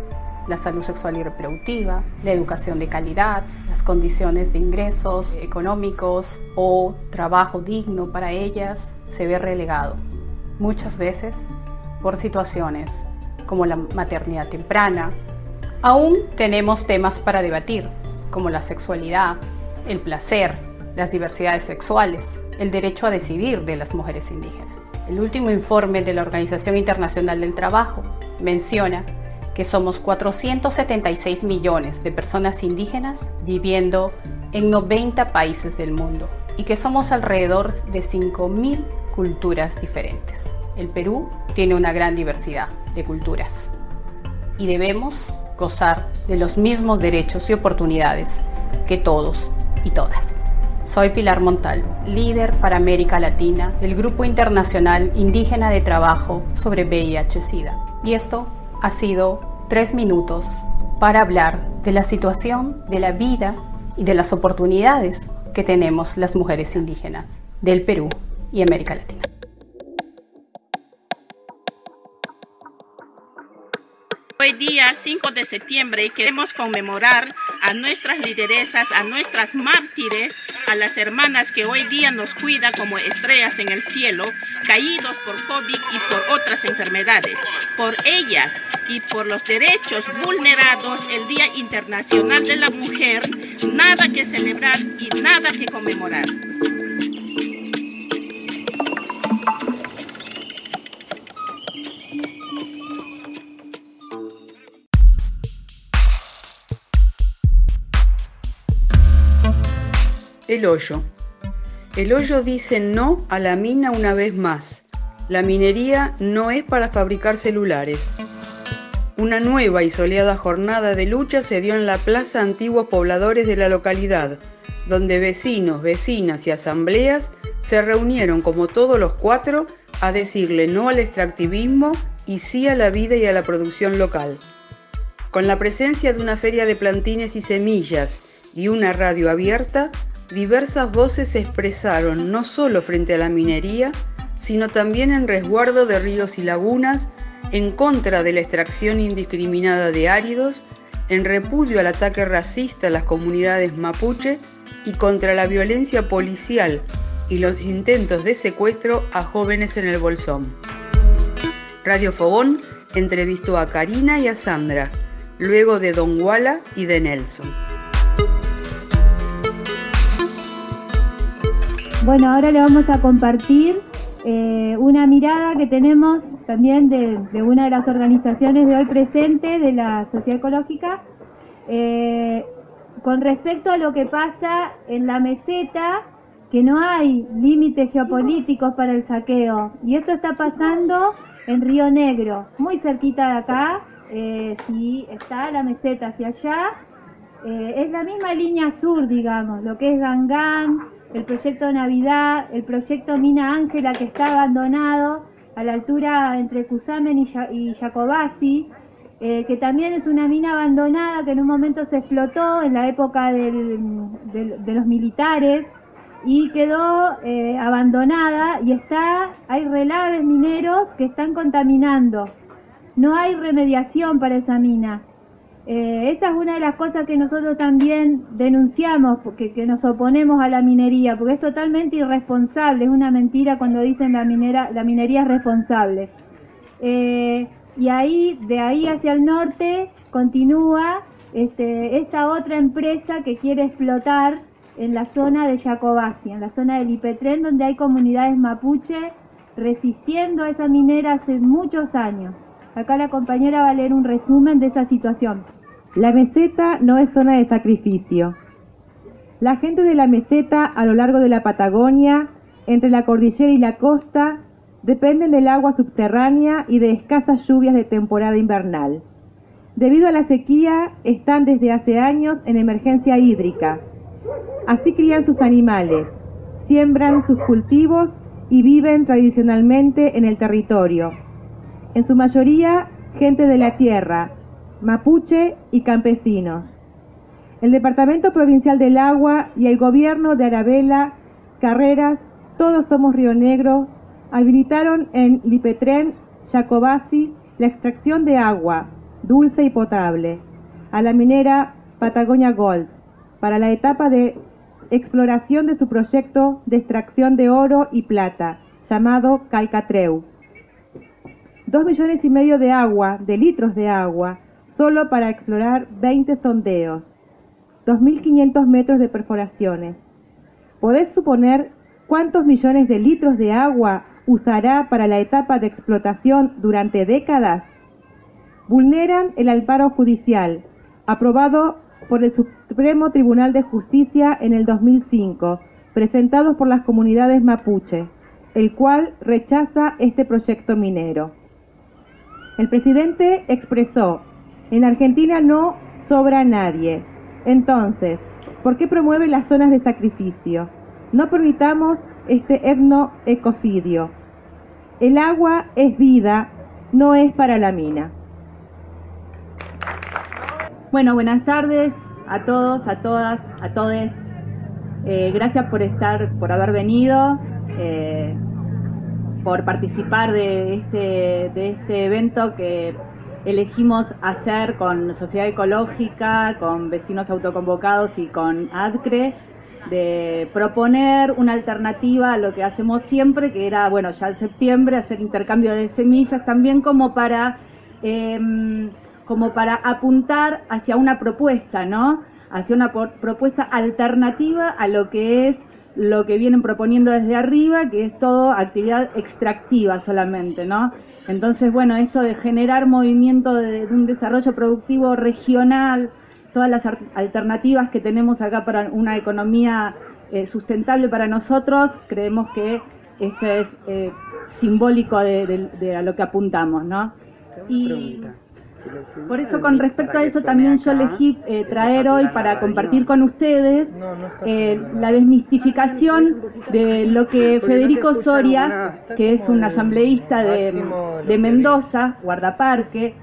la salud sexual y reproductiva, la educación de calidad, las condiciones de ingresos económicos o trabajo digno para ellas se ve relegado, muchas veces por situaciones como la maternidad temprana. Aún tenemos temas para debatir, como la sexualidad, el placer, las diversidades sexuales, el derecho a decidir de las mujeres indígenas. El último informe de la Organización Internacional del Trabajo menciona que somos 476 millones de personas indígenas viviendo en 90 países del mundo y que somos alrededor de 5.000 culturas diferentes. El Perú tiene una gran diversidad de culturas y debemos gozar de los mismos derechos y oportunidades que todos y todas. Soy Pilar Montalvo, líder para América Latina del Grupo Internacional Indígena de Trabajo sobre VIH-Sida. Y esto ha sido 3 minutos para hablar de la situación, de la vida y de las oportunidades que tenemos las mujeres indígenas del Perú y América Latina. Hoy día 5 de septiembre queremos conmemorar a nuestras lideresas, a nuestras mártires, a las hermanas que hoy día nos cuidan como estrellas en el cielo, caídos por COVID y por otras enfermedades. Por ellas y por los derechos vulnerados, el Día Internacional de la Mujer, nada que celebrar y nada que conmemorar. El Hoyo. El Hoyo dice no a la mina una vez más. La minería no es para fabricar celulares. Una nueva y soleada jornada de lucha se dio en la Plaza Antiguos Pobladores de la localidad, donde vecinos, vecinas y asambleas se reunieron como todos los 4 a decirle no al extractivismo y sí a la vida y a la producción local. Con la presencia de una feria de plantines y semillas y una radio abierta, diversas voces se expresaron no solo frente a la minería, sino también en resguardo de ríos y lagunas, en contra de la extracción indiscriminada de áridos, en repudio al ataque racista a las comunidades mapuche y contra la violencia policial y los intentos de secuestro a jóvenes en el Bolsón. Radio Fogón entrevistó a Karina y a Sandra, luego de Don Wala y de Nelson. Bueno, ahora le vamos a compartir una mirada que tenemos también de una de las organizaciones de hoy presente de la Sociedad Ecológica con respecto a lo que pasa en la meseta, que no hay límites geopolíticos para el saqueo, y esto está pasando en Río Negro, muy cerquita de acá. Si está la meseta hacia allá, es la misma línea sur, digamos, lo que es Gangán, el proyecto Navidad, el proyecto Mina Ángela, que está abandonado a la altura entre Cusamen y Jacobasi, que también es una mina abandonada que en un momento se explotó en la época de los militares y quedó abandonada, y hay relaves mineros que están contaminando. No hay remediación para esa mina. Esa es una de las cosas que nosotros también denunciamos, porque que nos oponemos a la minería, porque es totalmente irresponsable, es una mentira cuando dicen la minería es responsable. Y de ahí hacia el norte continúa esta otra empresa que quiere explotar en la zona de Jacobasi, en la zona del Ipetren, donde hay comunidades mapuche resistiendo a esa minera hace muchos años. Acá la compañera va a leer un resumen de esa situación. La meseta no es zona de sacrificio. La gente de la meseta a lo largo de la Patagonia, entre la cordillera y la costa, dependen del agua subterránea y de escasas lluvias de temporada invernal. Debido a la sequía, están desde hace años en emergencia hídrica. Así crían sus animales, siembran sus cultivos y viven tradicionalmente en el territorio. En su mayoría, gente de la tierra, mapuche y campesinos. El Departamento Provincial del Agua y el gobierno de Arabela, Carreras, Todos Somos Río Negro, habilitaron en Lipetren, Jacobasi, la extracción de agua, dulce y potable, a la minera Patagonia Gold, para la etapa de exploración de su proyecto de extracción de oro y plata, llamado Calcatreu. 2,5 millones de litros de agua, solo para explorar 20 sondeos, 2.500 metros de perforaciones. ¿Podés suponer cuántos millones de litros de agua usará para la etapa de explotación durante décadas? Vulneran el amparo judicial, aprobado por el Supremo Tribunal de Justicia en el 2005, presentados por las comunidades mapuche, el cual rechaza este proyecto minero. El presidente expresó: en Argentina no sobra nadie. Entonces, ¿por qué promueve las zonas de sacrificio? No permitamos este etnoecocidio. El agua es vida, no es para la mina. Bueno, buenas tardes a todos, a todas, a todes. Gracias por haber venido, por participar de este evento que elegimos hacer con Sociedad Ecológica, con vecinos autoconvocados y con ADCRE, de proponer una alternativa a lo que hacemos siempre, que era, bueno, ya en septiembre, hacer intercambio de semillas, también como para apuntar hacia una propuesta, ¿no? Hacia una propuesta alternativa a lo que vienen proponiendo desde arriba, que es todo actividad extractiva solamente, ¿no? Entonces, bueno, esto de generar movimiento de un desarrollo productivo regional, todas las alternativas que tenemos acá para una economía sustentable para nosotros, creemos que eso es simbólico de a lo que apuntamos, ¿no? Y por eso, con respecto a eso, también yo elegí traer hoy para compartir con ustedes la desmistificación de lo que Federico Soria, que es un asambleísta de Mendoza, guardaparque,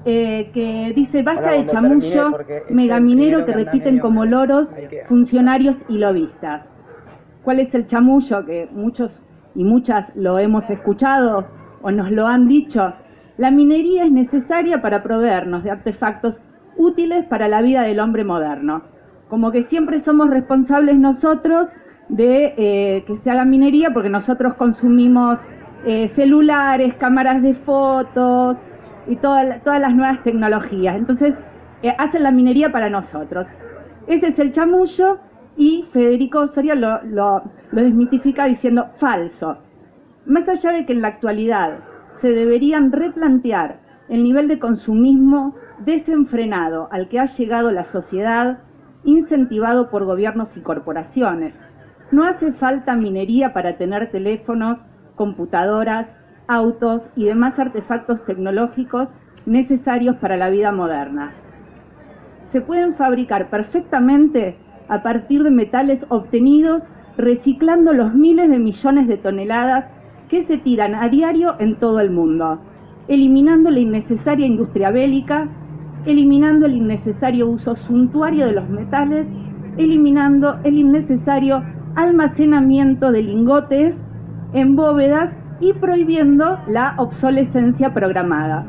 que dice: basta de chamullo megaminero que repiten como loros funcionarios y lobistas. ¿Cuál es el chamullo? Que muchos y muchas lo hemos escuchado o nos lo han dicho. La minería es necesaria para proveernos de artefactos útiles para la vida del hombre moderno. Como que siempre somos responsables nosotros de que se haga minería porque nosotros consumimos celulares, cámaras de fotos y todas las nuevas tecnologías. Entonces hacen la minería para nosotros. Ese es el chamullo, y Federico Soria lo desmitifica diciendo: falso. Más allá de que en la actualidad se deberían replantear el nivel de consumismo desenfrenado al que ha llegado la sociedad, incentivado por gobiernos y corporaciones. No hace falta minería para tener teléfonos, computadoras, autos y demás artefactos tecnológicos necesarios para la vida moderna. Se pueden fabricar perfectamente a partir de metales obtenidos reciclando los miles de millones de toneladas que se tiran a diario en todo el mundo, eliminando la innecesaria industria bélica, eliminando el innecesario uso suntuario de los metales, eliminando el innecesario almacenamiento de lingotes en bóvedas y prohibiendo la obsolescencia programada.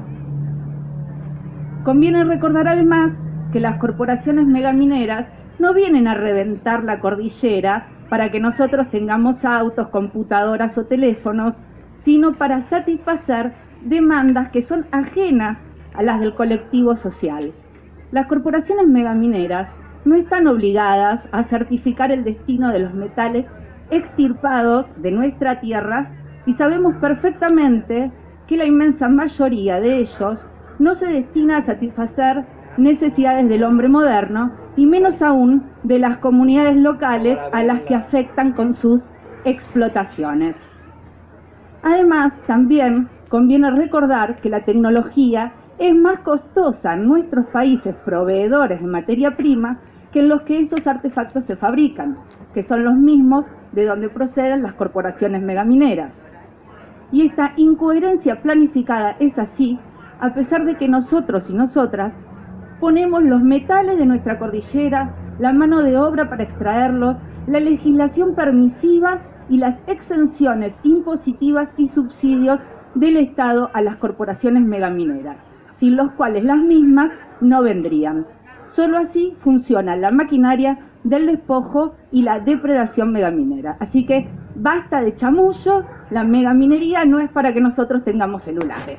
Conviene recordar además que las corporaciones megamineras no vienen a reventar la cordillera para que nosotros tengamos autos, computadoras o teléfonos, sino para satisfacer demandas que son ajenas a las del colectivo social. Las corporaciones megamineras no están obligadas a certificar el destino de los metales extirpados de nuestra tierra, y sabemos perfectamente que la inmensa mayoría de ellos no se destina a satisfacer necesidades del hombre moderno, y menos aún de las comunidades locales a las que afectan con sus explotaciones. Además, también conviene recordar que la tecnología es más costosa en nuestros países proveedores de materia prima que en los que esos artefactos se fabrican, que son los mismos de donde proceden las corporaciones megamineras. Y esta incoherencia planificada es así, a pesar de que nosotros y nosotras ponemos los metales de nuestra cordillera, la mano de obra para extraerlos, la legislación permisiva y las exenciones impositivas y subsidios del Estado a las corporaciones megamineras, sin los cuales las mismas no vendrían. Solo así funciona la maquinaria del despojo y la depredación megaminera. Así que basta de chamullo, la megaminería no es para que nosotros tengamos celulares.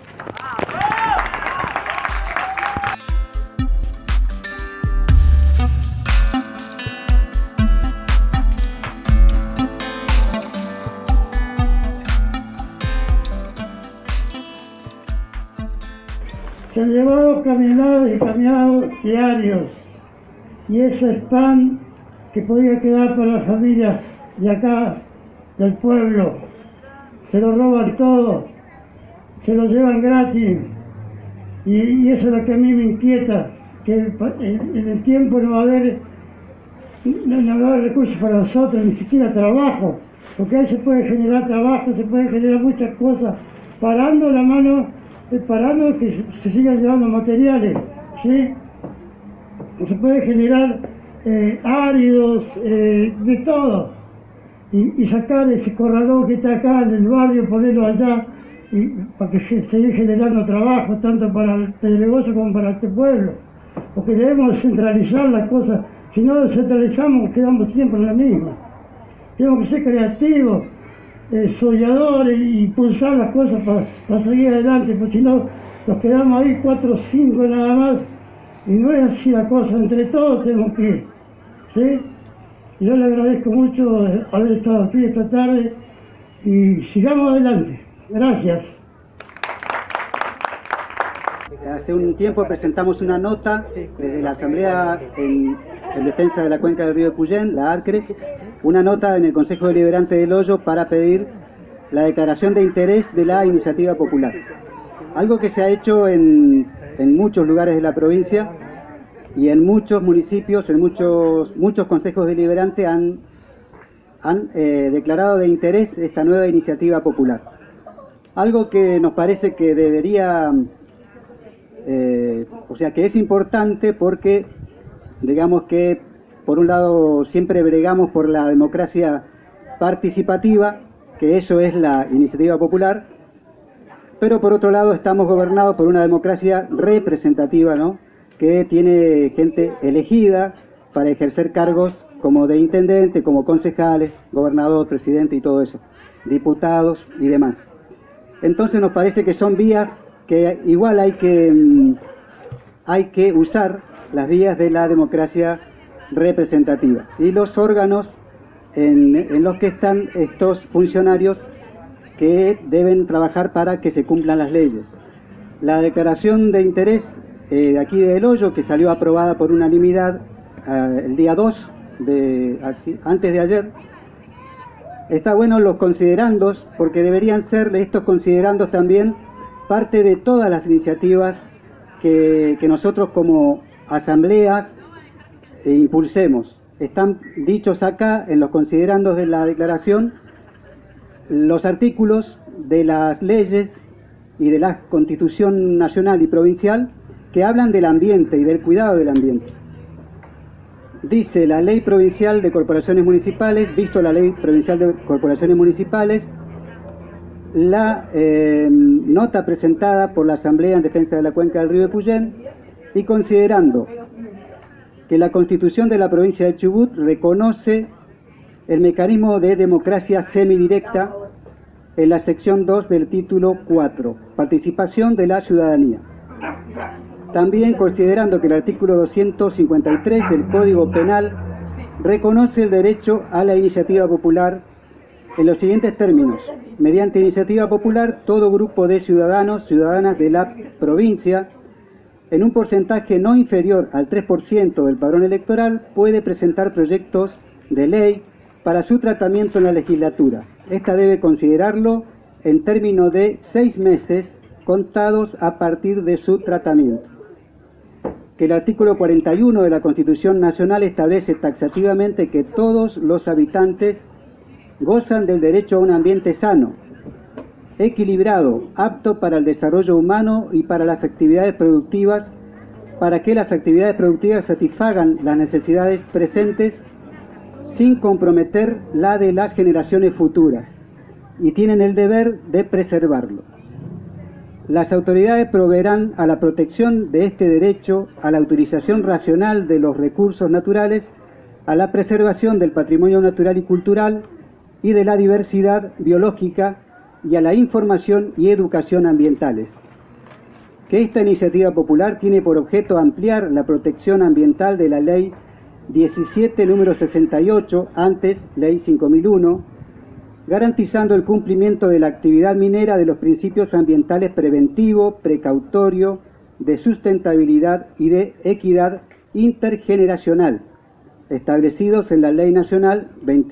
Se han llevado camionados y camionados diarios, y eso es pan que podía quedar para las familias de acá, del pueblo. Se lo roban todo, se lo llevan gratis, y eso es lo que a mí me inquieta, que en el tiempo no va a haber recursos para nosotros, ni siquiera trabajo, porque ahí se puede generar trabajo, se pueden generar muchas cosas, parando la mano, parando que se sigan llevando materiales, ¿sí? Se puede generar áridos, de todo, y sacar ese corralón que está acá en el barrio, ponerlo allá, y para que se siga generando trabajo, tanto para el negocio como para este pueblo, porque debemos centralizar las cosas. Si no descentralizamos, quedamos siempre en la misma. Tenemos que ser creativos, soñadores, y impulsar las cosas para seguir adelante, porque si no nos quedamos ahí 4 o 5 nada más, y no es así la cosa. Entre todos tenemos que ir, ¿sí? Yo le agradezco mucho haber estado aquí esta tarde, y sigamos adelante. Gracias. Hace un tiempo presentamos una nota desde la Asamblea en defensa de la cuenca del río Puyén, la ARCRE, una nota en el Consejo Deliberante del Hoyo para pedir la declaración de interés de la iniciativa popular. Algo que se ha hecho en muchos lugares de la provincia y en muchos municipios, en muchos consejos deliberantes han declarado de interés esta nueva iniciativa popular. Algo que nos parece que debería O sea que es importante porque, digamos que, por un lado, siempre bregamos por la democracia participativa, que eso es la iniciativa popular, pero por otro lado estamos gobernados por una democracia representativa, ¿no?, que tiene gente elegida para ejercer cargos como de intendente, como concejales, gobernador, presidente y todo eso, diputados y demás. Entonces nos parece que son vías que igual hay que usar, las vías de la democracia representativa. Y los órganos en los que están estos funcionarios que deben trabajar para que se cumplan las leyes. La declaración de interés de aquí de El Hoyo, que salió aprobada por unanimidad el día 2, antes de ayer, está bueno los considerandos, porque deberían ser estos considerandos también parte de todas las iniciativas que nosotros como asambleas impulsemos. Están dichos acá en los considerandos de la declaración los artículos de las leyes y de la Constitución nacional y provincial que hablan del ambiente y del cuidado del ambiente. Dice la Ley Provincial de Corporaciones Municipales, visto la Ley Provincial de Corporaciones Municipales, la nota presentada por la Asamblea en Defensa de la Cuenca del Río de Puyén, y considerando que la Constitución de la provincia de Chubut reconoce el mecanismo de democracia semidirecta en la sección 2 del título 4, participación de la ciudadanía. También considerando que el artículo 253 del Código Penal reconoce el derecho a la iniciativa popular en los siguientes términos: mediante iniciativa popular, todo grupo de ciudadanos, ciudadanas de la provincia, en un porcentaje no inferior al 3% del padrón electoral, puede presentar proyectos de ley para su tratamiento en la legislatura. Esta debe considerarlo en términos de 6 meses contados a partir de su tratamiento. Que el artículo 41 de la Constitución Nacional establece taxativamente que todos los habitantes gozan del derecho a un ambiente sano, equilibrado, apto para el desarrollo humano y para las actividades productivas, para que las actividades productivas satisfagan las necesidades presentes sin comprometer la de las generaciones futuras, y tienen el deber de preservarlo. Las autoridades proveerán a la protección de este derecho, a la utilización racional de los recursos naturales, a la preservación del patrimonio natural y cultural y de la diversidad biológica, y a la información y educación ambientales. Que esta iniciativa popular tiene por objeto ampliar la protección ambiental de la Ley 17, número 68, antes Ley 5001, garantizando el cumplimiento de la actividad minera de los principios ambientales preventivo, precautorio, de sustentabilidad y de equidad intergeneracional, establecidos en la Ley Nacional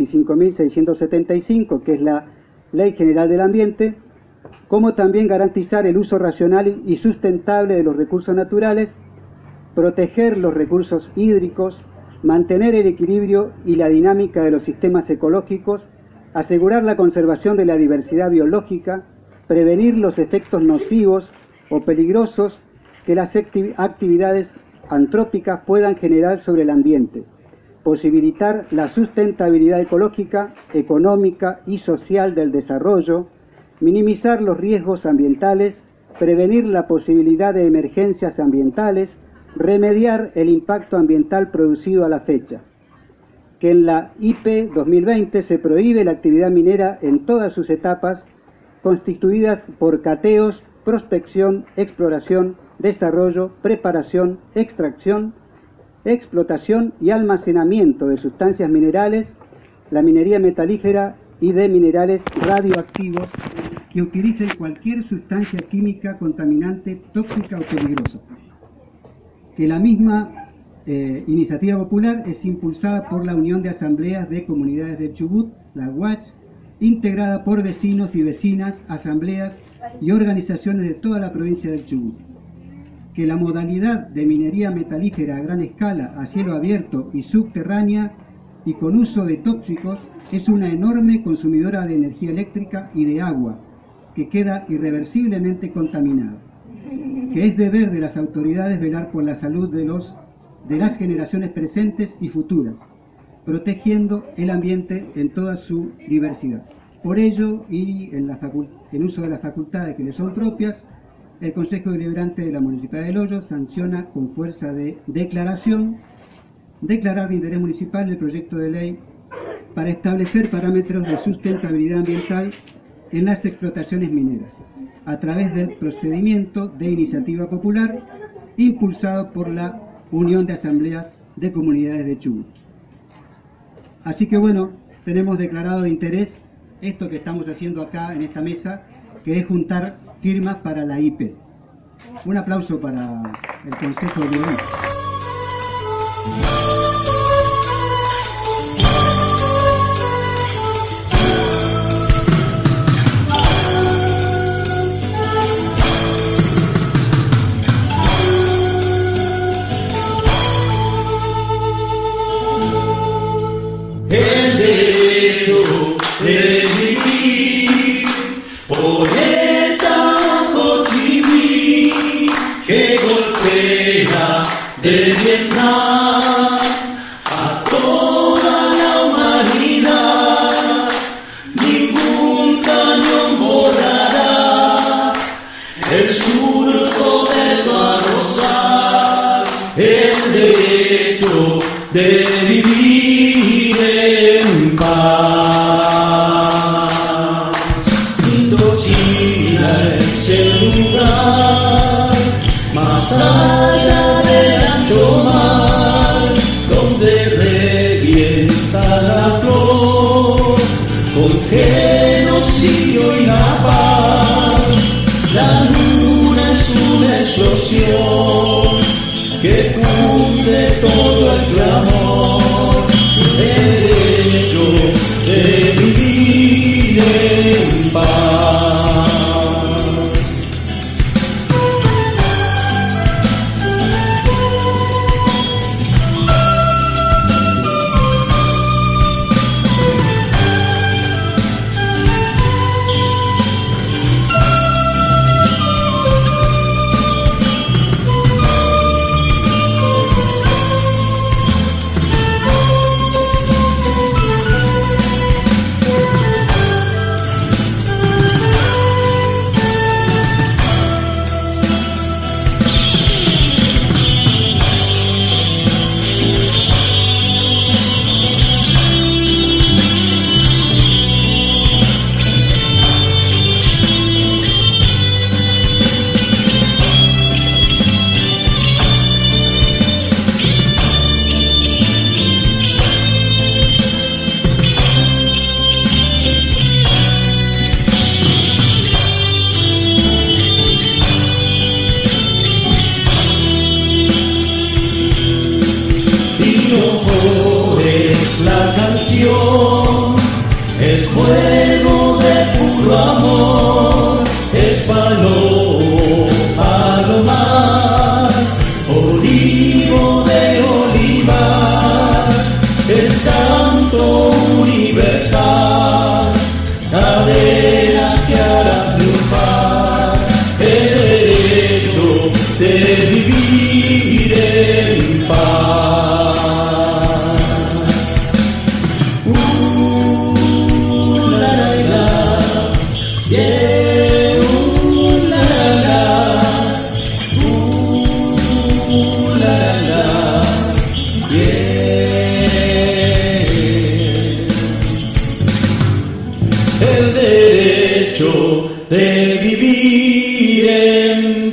25.675, que es la Ley General del Ambiente, como también garantizar el uso racional y sustentable de los recursos naturales, proteger los recursos hídricos, mantener el equilibrio y la dinámica de los sistemas ecológicos, asegurar la conservación de la diversidad biológica, prevenir los efectos nocivos o peligrosos que las actividades antrópicas puedan generar sobre el ambiente, posibilitar la sustentabilidad ecológica, económica y social del desarrollo, minimizar los riesgos ambientales, prevenir la posibilidad de emergencias ambientales, remediar el impacto ambiental producido a la fecha. Que en la IP 2020 se prohíbe la actividad minera en todas sus etapas, constituidas por cateos, prospección, exploración, desarrollo, preparación, extracción, explotación y almacenamiento de sustancias minerales, la minería metalífera y de minerales radioactivos que utilicen cualquier sustancia química contaminante, tóxica o peligrosa. Que la misma iniciativa popular es impulsada por la Unión de Asambleas de Comunidades del Chubut, la UACH, integrada por vecinos y vecinas, asambleas y organizaciones de toda la provincia del Chubut. Que la modalidad de minería metalífera a gran escala, a cielo abierto y subterránea y con uso de tóxicos es una enorme consumidora de energía eléctrica y de agua, que queda irreversiblemente contaminada. que es deber de las autoridades velar por la salud de las generaciones presentes y futuras, protegiendo el ambiente en toda su diversidad. Por ello, y en uso de las facultades que le son propias, el Consejo Deliberante de la Municipalidad del Hoyo sanciona con fuerza de declarar de interés municipal el proyecto de ley para establecer parámetros de sustentabilidad ambiental en las explotaciones mineras, a través del procedimiento de iniciativa popular impulsado por la Unión de Asambleas de Comunidades de Chubut. Así que bueno, tenemos declarado de interés esto que estamos haciendo acá en esta mesa, que es juntar firmas para la IP. Un aplauso para el Consejo de Gobierno. El derecho de vivir, poeta Ho Chi Minh, que golpea de Vietnam a toda la humanidad. Ningún cañón borrará el surco del Barrosal. El derecho de vivir en paz. Indochina es el lugar más allá del ancho mar, donde revienta la flor con genocidio y la paz. La luna es una explosión que funde todo el clamor, el derecho de vivir en paz. La canción es fuego de puro amor, es palomar, olivo de olivar, es canto universal, cadena que hará triunfar el derecho de vivir en paz. El derecho de vivir en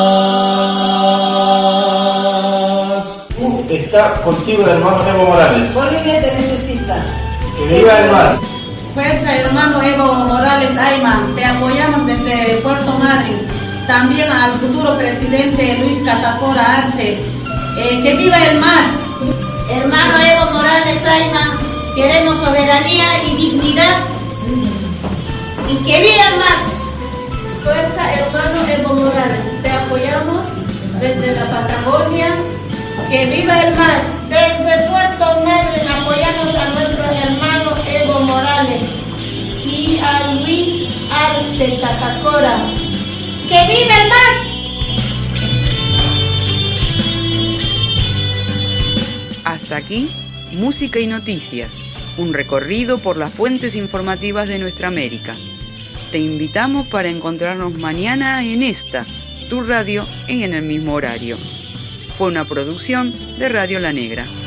paz. Está contigo el hermano Evo Morales. Bolivia te necesita. Que viva el MAS. Fuerza, hermano Evo Morales Ayman, te apoyamos desde Puerto Madryn. También al futuro presidente Luis Catacora Arce. Que viva el MAS. Hermano Evo Morales Ayman, queremos soberanía y dignidad. Y que viva el MAS. Fuerza, hermano Evo Morales, te apoyamos desde la Patagonia. Que viva el MAS. Desde Puerto Madryn apoyamos a nuestro hermano Evo Morales y a Luis Arce Catacora. ¡Que viva el MAS! Hasta aquí, Música y Noticias, un recorrido por las fuentes informativas de nuestra América. Te invitamos para encontrarnos mañana en esta, tu radio, en el mismo horario. Fue una producción de Radio La Negra.